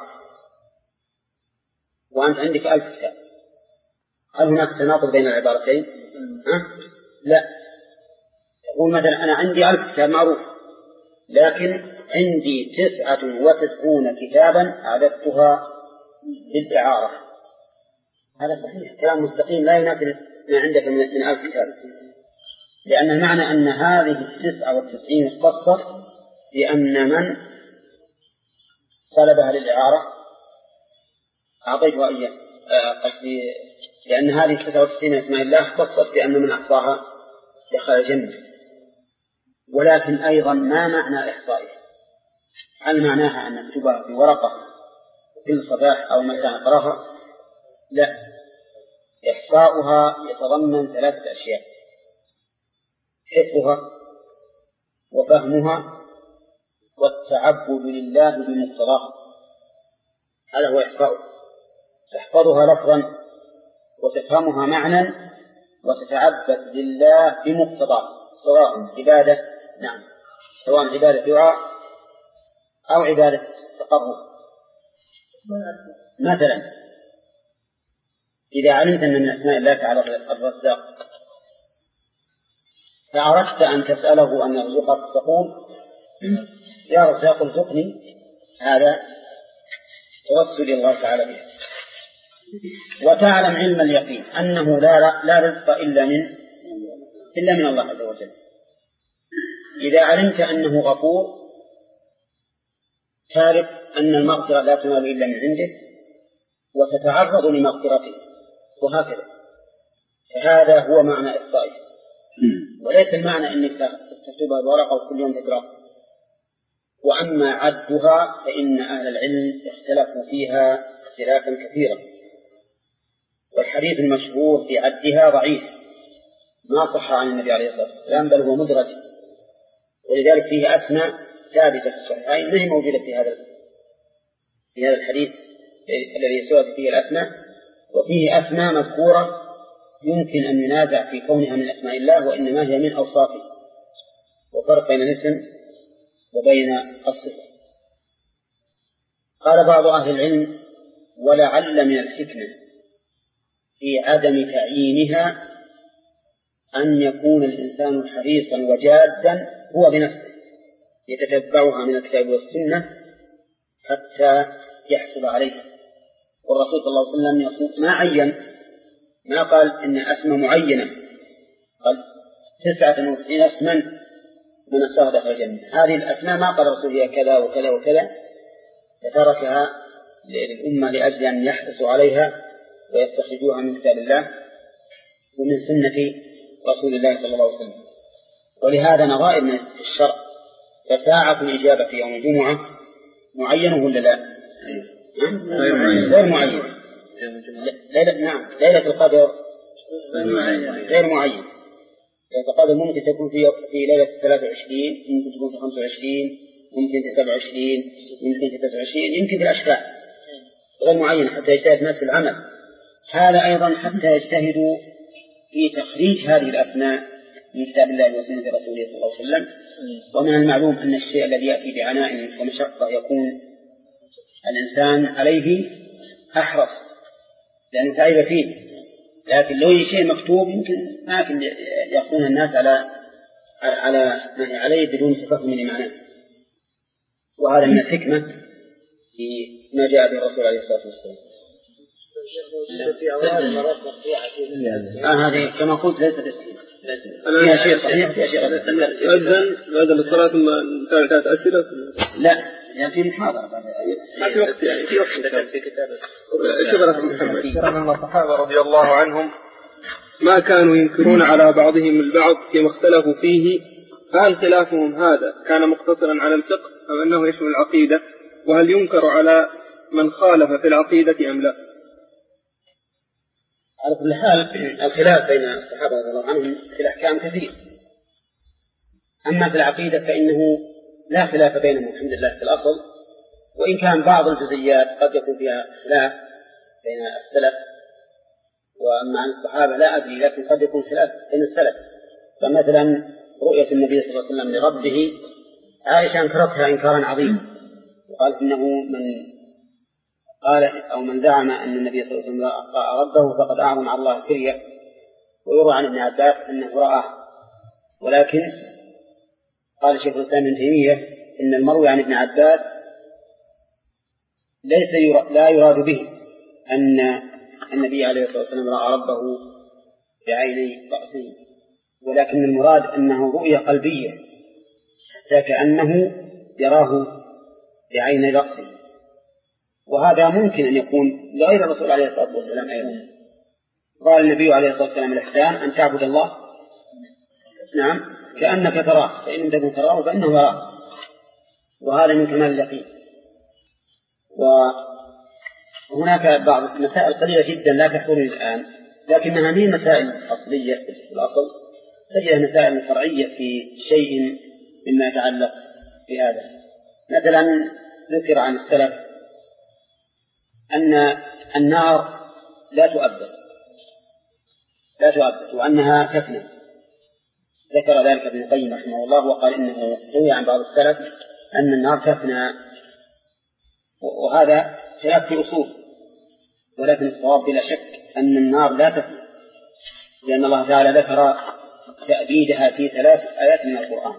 وأنت عندك ألف كتاب. هل هناك تناقض بين العبارتين؟ أه؟ لا. تقول مثلا أنا عندي ألف كتاب معروف، لكن عندي تسعة وتسعون كتابا أعددتها للإعارة، هذا صحيح كلام مستقيم لا ينافي ما عندك من ألف كتاب، لأن المعنى أن هذه التسعة والتسعين اختصت بأن من طلبها للإعارة أعطيتها إياه، قصدي لأن هذه التسعة والتسعين اسماء الله اختصت بأن من أحصاها دخل الجنة. ولكن أيضا ما معنى إحصائها؟ هل معناها أن نكتبها في ورقة كل صباح أو مساء نقرأها؟ لا، إحصاؤها يتضمن ثلاثة أشياء: حفظها وفهمها والتعبد لله بمقتضاها. هذا هو إحصاؤها، تحفظها لفظا وتفهمها معنى وتتعبد لله بمقتضاها، سواء عبادة نعم سواء عبادة دعاء أو عبادة تقرب. مثلا إذا علمت أن من أسماء الله تعالى الرزاق فأردت أن تسأله أن يرزقك تقول يا رزاق ارزقني، هذا توسل الله تعالى به. وتعلم علم اليقين أنه لا لا رزق إلا من إلا من الله عز وجل. إذا علمت أنه غفور تعرف أن المغفرة لا تنال إلا من عنده وتتعرض لمغفرته، وهكذا. فهذا هو معنى إحصائه، وليس المعنى أنك تكتبها بورقة وكل يوم تقرأ. وأما عدها فإن أهل العلم اختلفوا فيها اختلافا كثيرا، والحديث المشهور في عدها ضعيف ما صح عن النبي عليه الصلاة والسلام، بل هو مدرج، ولذلك فيه أسماء ثابتة في الصحيحين ما هي موجودة في هذا في هذا الحديث الذي سوت فيه الأسماء، وفيه أسماء مذكورة يمكن أن ينازع في كونها من أسماء الله وإنما هي من أوصافه، وفرق بين الاسم وبين الصفة. قال بعض أهل العلم: ولعل من الحكمة في عدم تعيينها أن يكون الإنسان حريصا وجادا هو بنفسه يتتبعها من الكتاب والسنة حتى يحصل عليها. والرسول صلى الله عليه وسلم يقول ما عين، ما قال إن أسماء معينة، قال تسعة وتسعين اسما من الصهدة الجنة. هذه الأسماء ما قال الرسول هي كذا وكذا وكذا، فتركها للأمة لأجل أن يحرصوا عليها ويستخرجوها من كتاب الله ومن سنة رسول الله صلى الله عليه وسلم. ولهذا نظائر من الشرع، فساعة الإجابة في يوم الجمعة معينة ولا لا؟ غير معين. غير معين. ليلة نعم ليلة القدر غير معين. ليلة القدر ممكن تكون في في ليلة ثلاثة وعشرين، ممكن تكون في خمسة وعشرين، ممكن في سبعة وعشرين، ممكن في تسعة وعشرين، يمكن في الأشكال غير معين حتى يجتهد الناس في العمل. هذا أيضا حتى يجتهدوا في تخريج هذه الأسماء من كتاب الله وسنة رسوله صلى الله عليه وسلم. ومن المعلوم أن الشيء الذي يأتي بعناء ومشقة يكون الإنسان عليه أحرص لأنه تعب فيه، لكن لو شيء مكتوب يمكن ما يأخذون الناس على على عليه بدون تفهم لمعناه. وهذا من الحكمة في ما جاء به الرسول عليه الصلاة والسلام. آه هذه كما قلت ليست اسمها. فيها شيء صحيح فيها شيء غير. أذن هذا الصلاة ثم ثلاث أسئلة. لا يعني في محاضرة ما في وقت يعني في وقت في كتابة. شكرا محمد. شكرا أن الصحابة رضي الله عنهم ما كانوا ينكرون على بعضهم البعض فيما اختلفوا فيه، فهل خلافهم هذا كان مقتصرا على الفقه أم أنه يشمل العقيدة؟ وهل ينكر على من خالف في العقيدة أم لا؟ على كل حال الخلاف بين الصحابة رضي الله عنهم في الأحكام كثير، أما في العقيدة فإنه لا خلاف بينهم الحمد لله في الأصل، وإن كان بعض الجزئيات قد يكون فيها خلاف بين السلف، وأما عن الصحابة لا أدري، لكن قد يكون خلاف بين السلف. فمثلا رؤية النبي صلى الله عليه وسلم لربه عائشة أنكرتها إنكارا عظيما، وقال إنه من قال أو من زعم أن النبي صلى الله عليه وسلم رأى ربه فقد أعظم على الله كرية. ويروى عن ابن عباس أنه رآه، ولكن قال شيخ الإسلام ابن تيمية إن المروي عن ابن عباس ليس يرى لا يراد به أن النبي عليه الصلاة والسلام رأى ربه بعيني رأسه، ولكن المراد أنه رؤية قلبية حتى كأنه يراه بعين رأسه. وهذا ممكن أن يكون لغير الرسول عليه الصلاة والسلام أيضا. قال النبي عليه الصلاة والسلام الإحسان أن تعبد الله نعم كأنك تراه، فإن لم تكن تراه فإنه يراه، وهذا من كمال اليقين. وهناك بعض المسائل قليلة جدا لا تحضرني الآن، لكنها هي مسائل أصلية في الأصل، تجد مسائل فرعية في شيء مما يتعلق بهذا. مثلا ذكر عن السلف أن النار لا تؤبد لا تؤبد وأنها تفنى، ذكر ذلك ابن القيم رحمه الله، وقال إنه روي عن بعض السلف أن النار تفنى، وهذا خلاف في الأصول، ولكن الصواب بلا شك أن النار لا تفنى، لأن الله تعالى ذكر تأبيدها في ثلاث آيات من القرآن.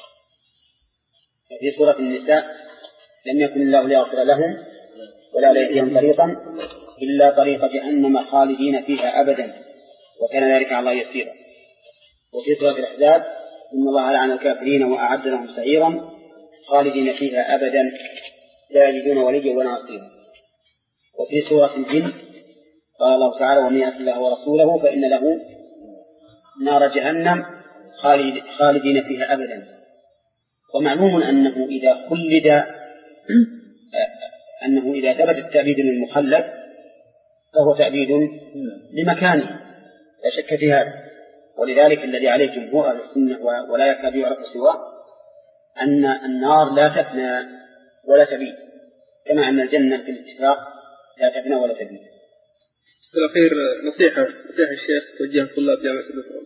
في سورة النساء لم يكن الله ليغفر لهم ولا ليهديهم طريقا إلا طريق جهنم خالدين فيها أبدا وكان ذلك على الله يسيرا. وفي سورة الأحزاب إن الله لعن الكافرين وأعد لهم سعيرا خالدين فيها أبدا لا يجدون وليا ولا نصيرا. وفي سورة الجن قال الله تعالى ومن يعص الله ورسوله فإن له نار جهنم خالدين فيها أبدا. ومعلوم أنه إذا خلد أنه إذا ثبت التأبيد للمخلد فهو تأبيد لمكانه لا شك في هذا. ولذلك الذي عليه جمهور أهل السنة ولا يكاد يعرف سواه أن النار لا تفنى ولا تبيد كما أن الجنة بالاتفاق لا تفنى ولا تبيد. في الأخير نصيحة نصيحة الشيخ توجه طلاب جامعة البترول.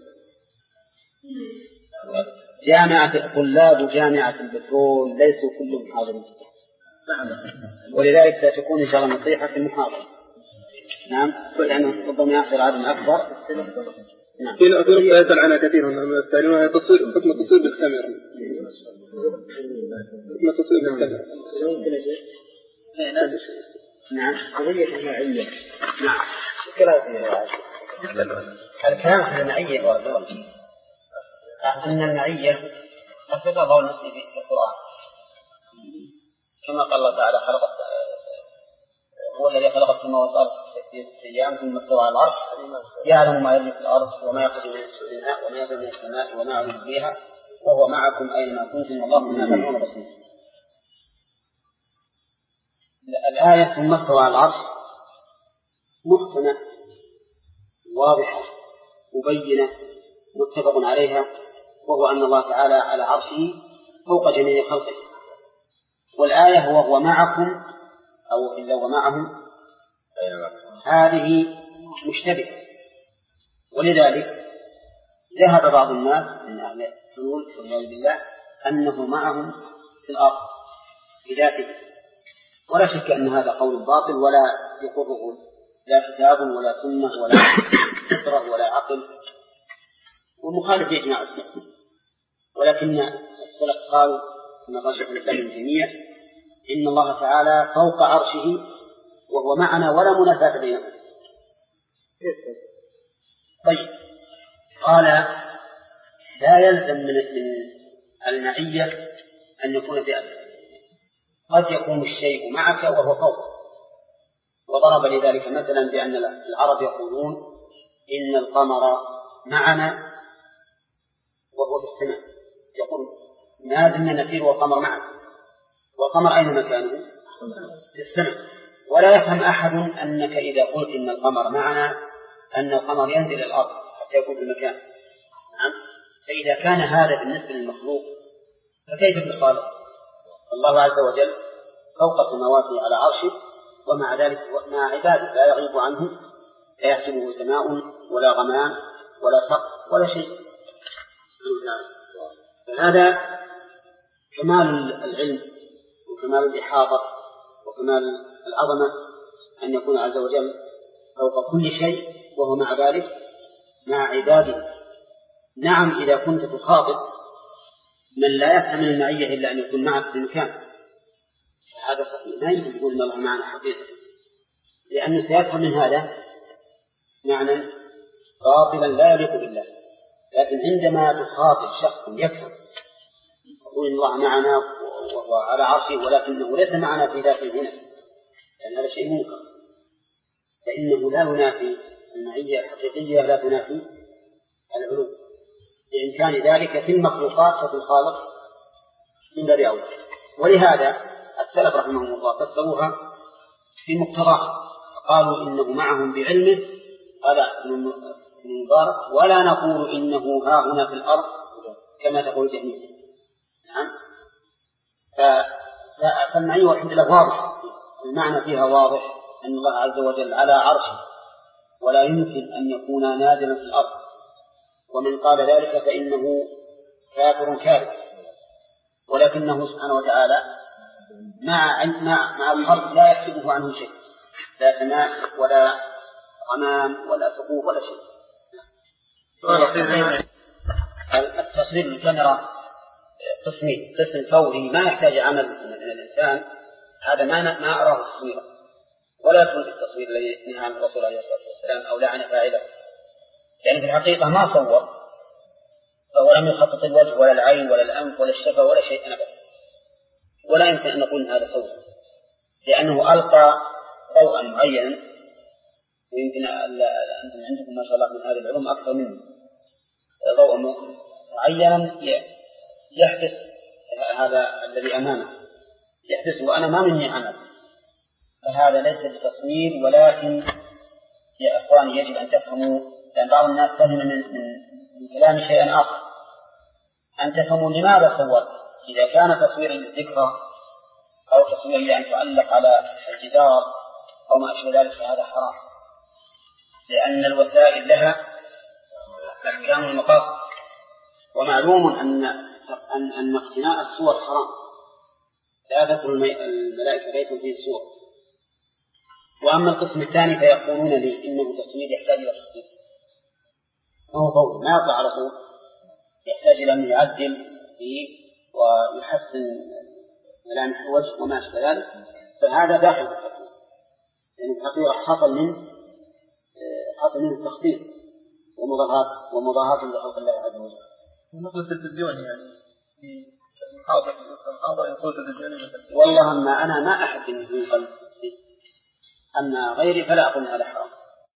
جامعة طلاب جامعة البترول ليسوا كلهم حاضرين ولذلك ستكون إن شاء الله نصيحة في المحاضرة. نعم لأنه ربما يحصل عدد أكبر. نعم. في الأخير سيسأل عنها كثير من السائلين وهي تصوير حكم التصوير بالكاميرا. حكم التصوير بالكاميرا. نعم قضية المعية. نعم الكلام عن المعية أن المعية أثبت الله المسلم في القرآن كما قال الله تعالى خلق هو الذي خلق السماوات والأرض في ستة أيام ثم استوى على العرش يعلم ما يلج في الأرض وما يخرج منها وما ينزل من السماء وما يعرج فيها وهو معكم أينما كنتم والله بما تعملون بصير. الآية ثم استوى على العرش محكمة واضحة مبينة متفق عليها وهو أن الله تعالى على عرشه فوق جميع خلقه. والآية هو هو معكم أو إلا ومعهم هذه مشتبه. ولذلك ذهب بعض الناس من أهل الحلول والعياذ بالله أنه معهم في الأرض بذاته ولا شك أن هذا قول باطل ولا يقره لا كتاب ولا سنة ولا فطرة ولا عقل ومخالف لإجماع السنة. ولكن السلف قال كما قال شيخ الإسلام ابن تيمية إن الله تعالى فوق عرشه وهو معنا ولا منافاة بيننا. طيب قال لا يلزم من المعية أن يكون في أسفل قد يكون الشيء معك وهو فوق. وضرب لذلك مثلا بأن العرب يقولون إن القمر معنا وهو في السماء يقول ما زلنا نسير والقمر معنا والقمر أين مكانه في السماء. ولا يفهم أحد أنك إذا قلت إن القمر معنا أن القمر ينزل الأرض حتى يكون في المكان. نعم. فإذا كان هذا بالنسبة للمخلوق فكيف بالخالق؟ الله عز وجل فوق سماواته على عرشه ومع ذلك مع عباده لا يغيب عنه لا يحجبه سماء ولا غمام ولا سقف ولا شيء. فهذا كمال العلم وكمال الإحاطة وكمال العظمة أن يكون عز وجل فوق كل شيء وهو مع ذلك مع عباده. نعم إذا كنت تخاطب من لا يفهم المعية إلا أن يكون معك في المكان هذا صحيح لا يمكن يقول إن الله معنا حقيقة لأنه سيفهم من هذا معنى باطلا لا يليق بالله. لكن عندما تخاطب شخص يفهم يقول الله معنا وعلى عرشه ولكنه ليس معنا في ذاته هنا لأن هذا شيء منكر فإنه لا ينافي المعية الحقيقية لا تنافي العلو بإمكان ذلك في المخلوقات وفي الخالق من باب أولى. ولهذا السلف رحمهم الله فسروها في مقتضاها قالوا إنه معهم بعلمه هذا من مبارك ولا نقول إنه ها هنا في الأرض كما تقول جميعا. نعم. فالمعية والحمد لله واضح المعنى فيها واضح أن الله عز وجل على عرشه ولا يمكن أن يكون نازلا في الأرض ومن قال ذلك فإنه كافر كافر. ولكنه سبحانه وتعالى مع مع مع الأرض لا يحسبه عنه شيء لا سماء ولا غمام ولا سقوف ولا شيء. التصوير بالكاميرا قسمين قسم فوري ما يحتاج عمل من الإنسان هذا ما ما أراه تصويرا ولا يدخل في التصوير الذي نهى عنه الرسول عليه الصلاة والسلام أو لعن فاعله، يعني في الحقيقة ما صور، فهو لم يخطط الوجه ولا العين ولا الأنف ولا الشفة ولا شيء أبدا، ولا يمكن أن نقول هذا صور، لأنه ألقى ضوءا معينا، ويمكن أنتم عندكم ما شاء الله من هذه العلوم أكثر منه، ضوء معينا يحدث هذا الذي أمامه يحدث وأنا ما مني عمل، فهذا ليس بتصوير. ولكن يا أخواني يجب أن تفهموا، لأن بعض الناس فهم من, من, من كلام شيئا آخر، أن تفهموا لماذا صورت. إذا كان تصوير للذكرى أو تصوير لأن تعلق على الجدار أو ما أشبه ذلك فهذا حرام، لأن الوسائل لها أحكام المقاصد، ومعلوم أن أن أن اقتناء الصور حرام، لا تدخل الملائكة بيت فيه الصور. وأما القسم الثاني فيقولون لي إنه تصوير يحتاج إلى تخطيط، هو فوق ما يطلع على طول، يحتاج إلى أن يعدل فيه ويحسن ملامح الوجه وما أشبه ذلك، فهذا داخل في التصوير، لأن يعني الحقيقة حصل من حصل من التخطيط ومضاهاة ومضاهاة لخلق الله عز وجل. مثل التلفزيون يعني في محاضرة محاضرة يقول تلفزيون. والله أما أنا ما أحب أن يقول، أما غيري فلا أقول هذا حرام.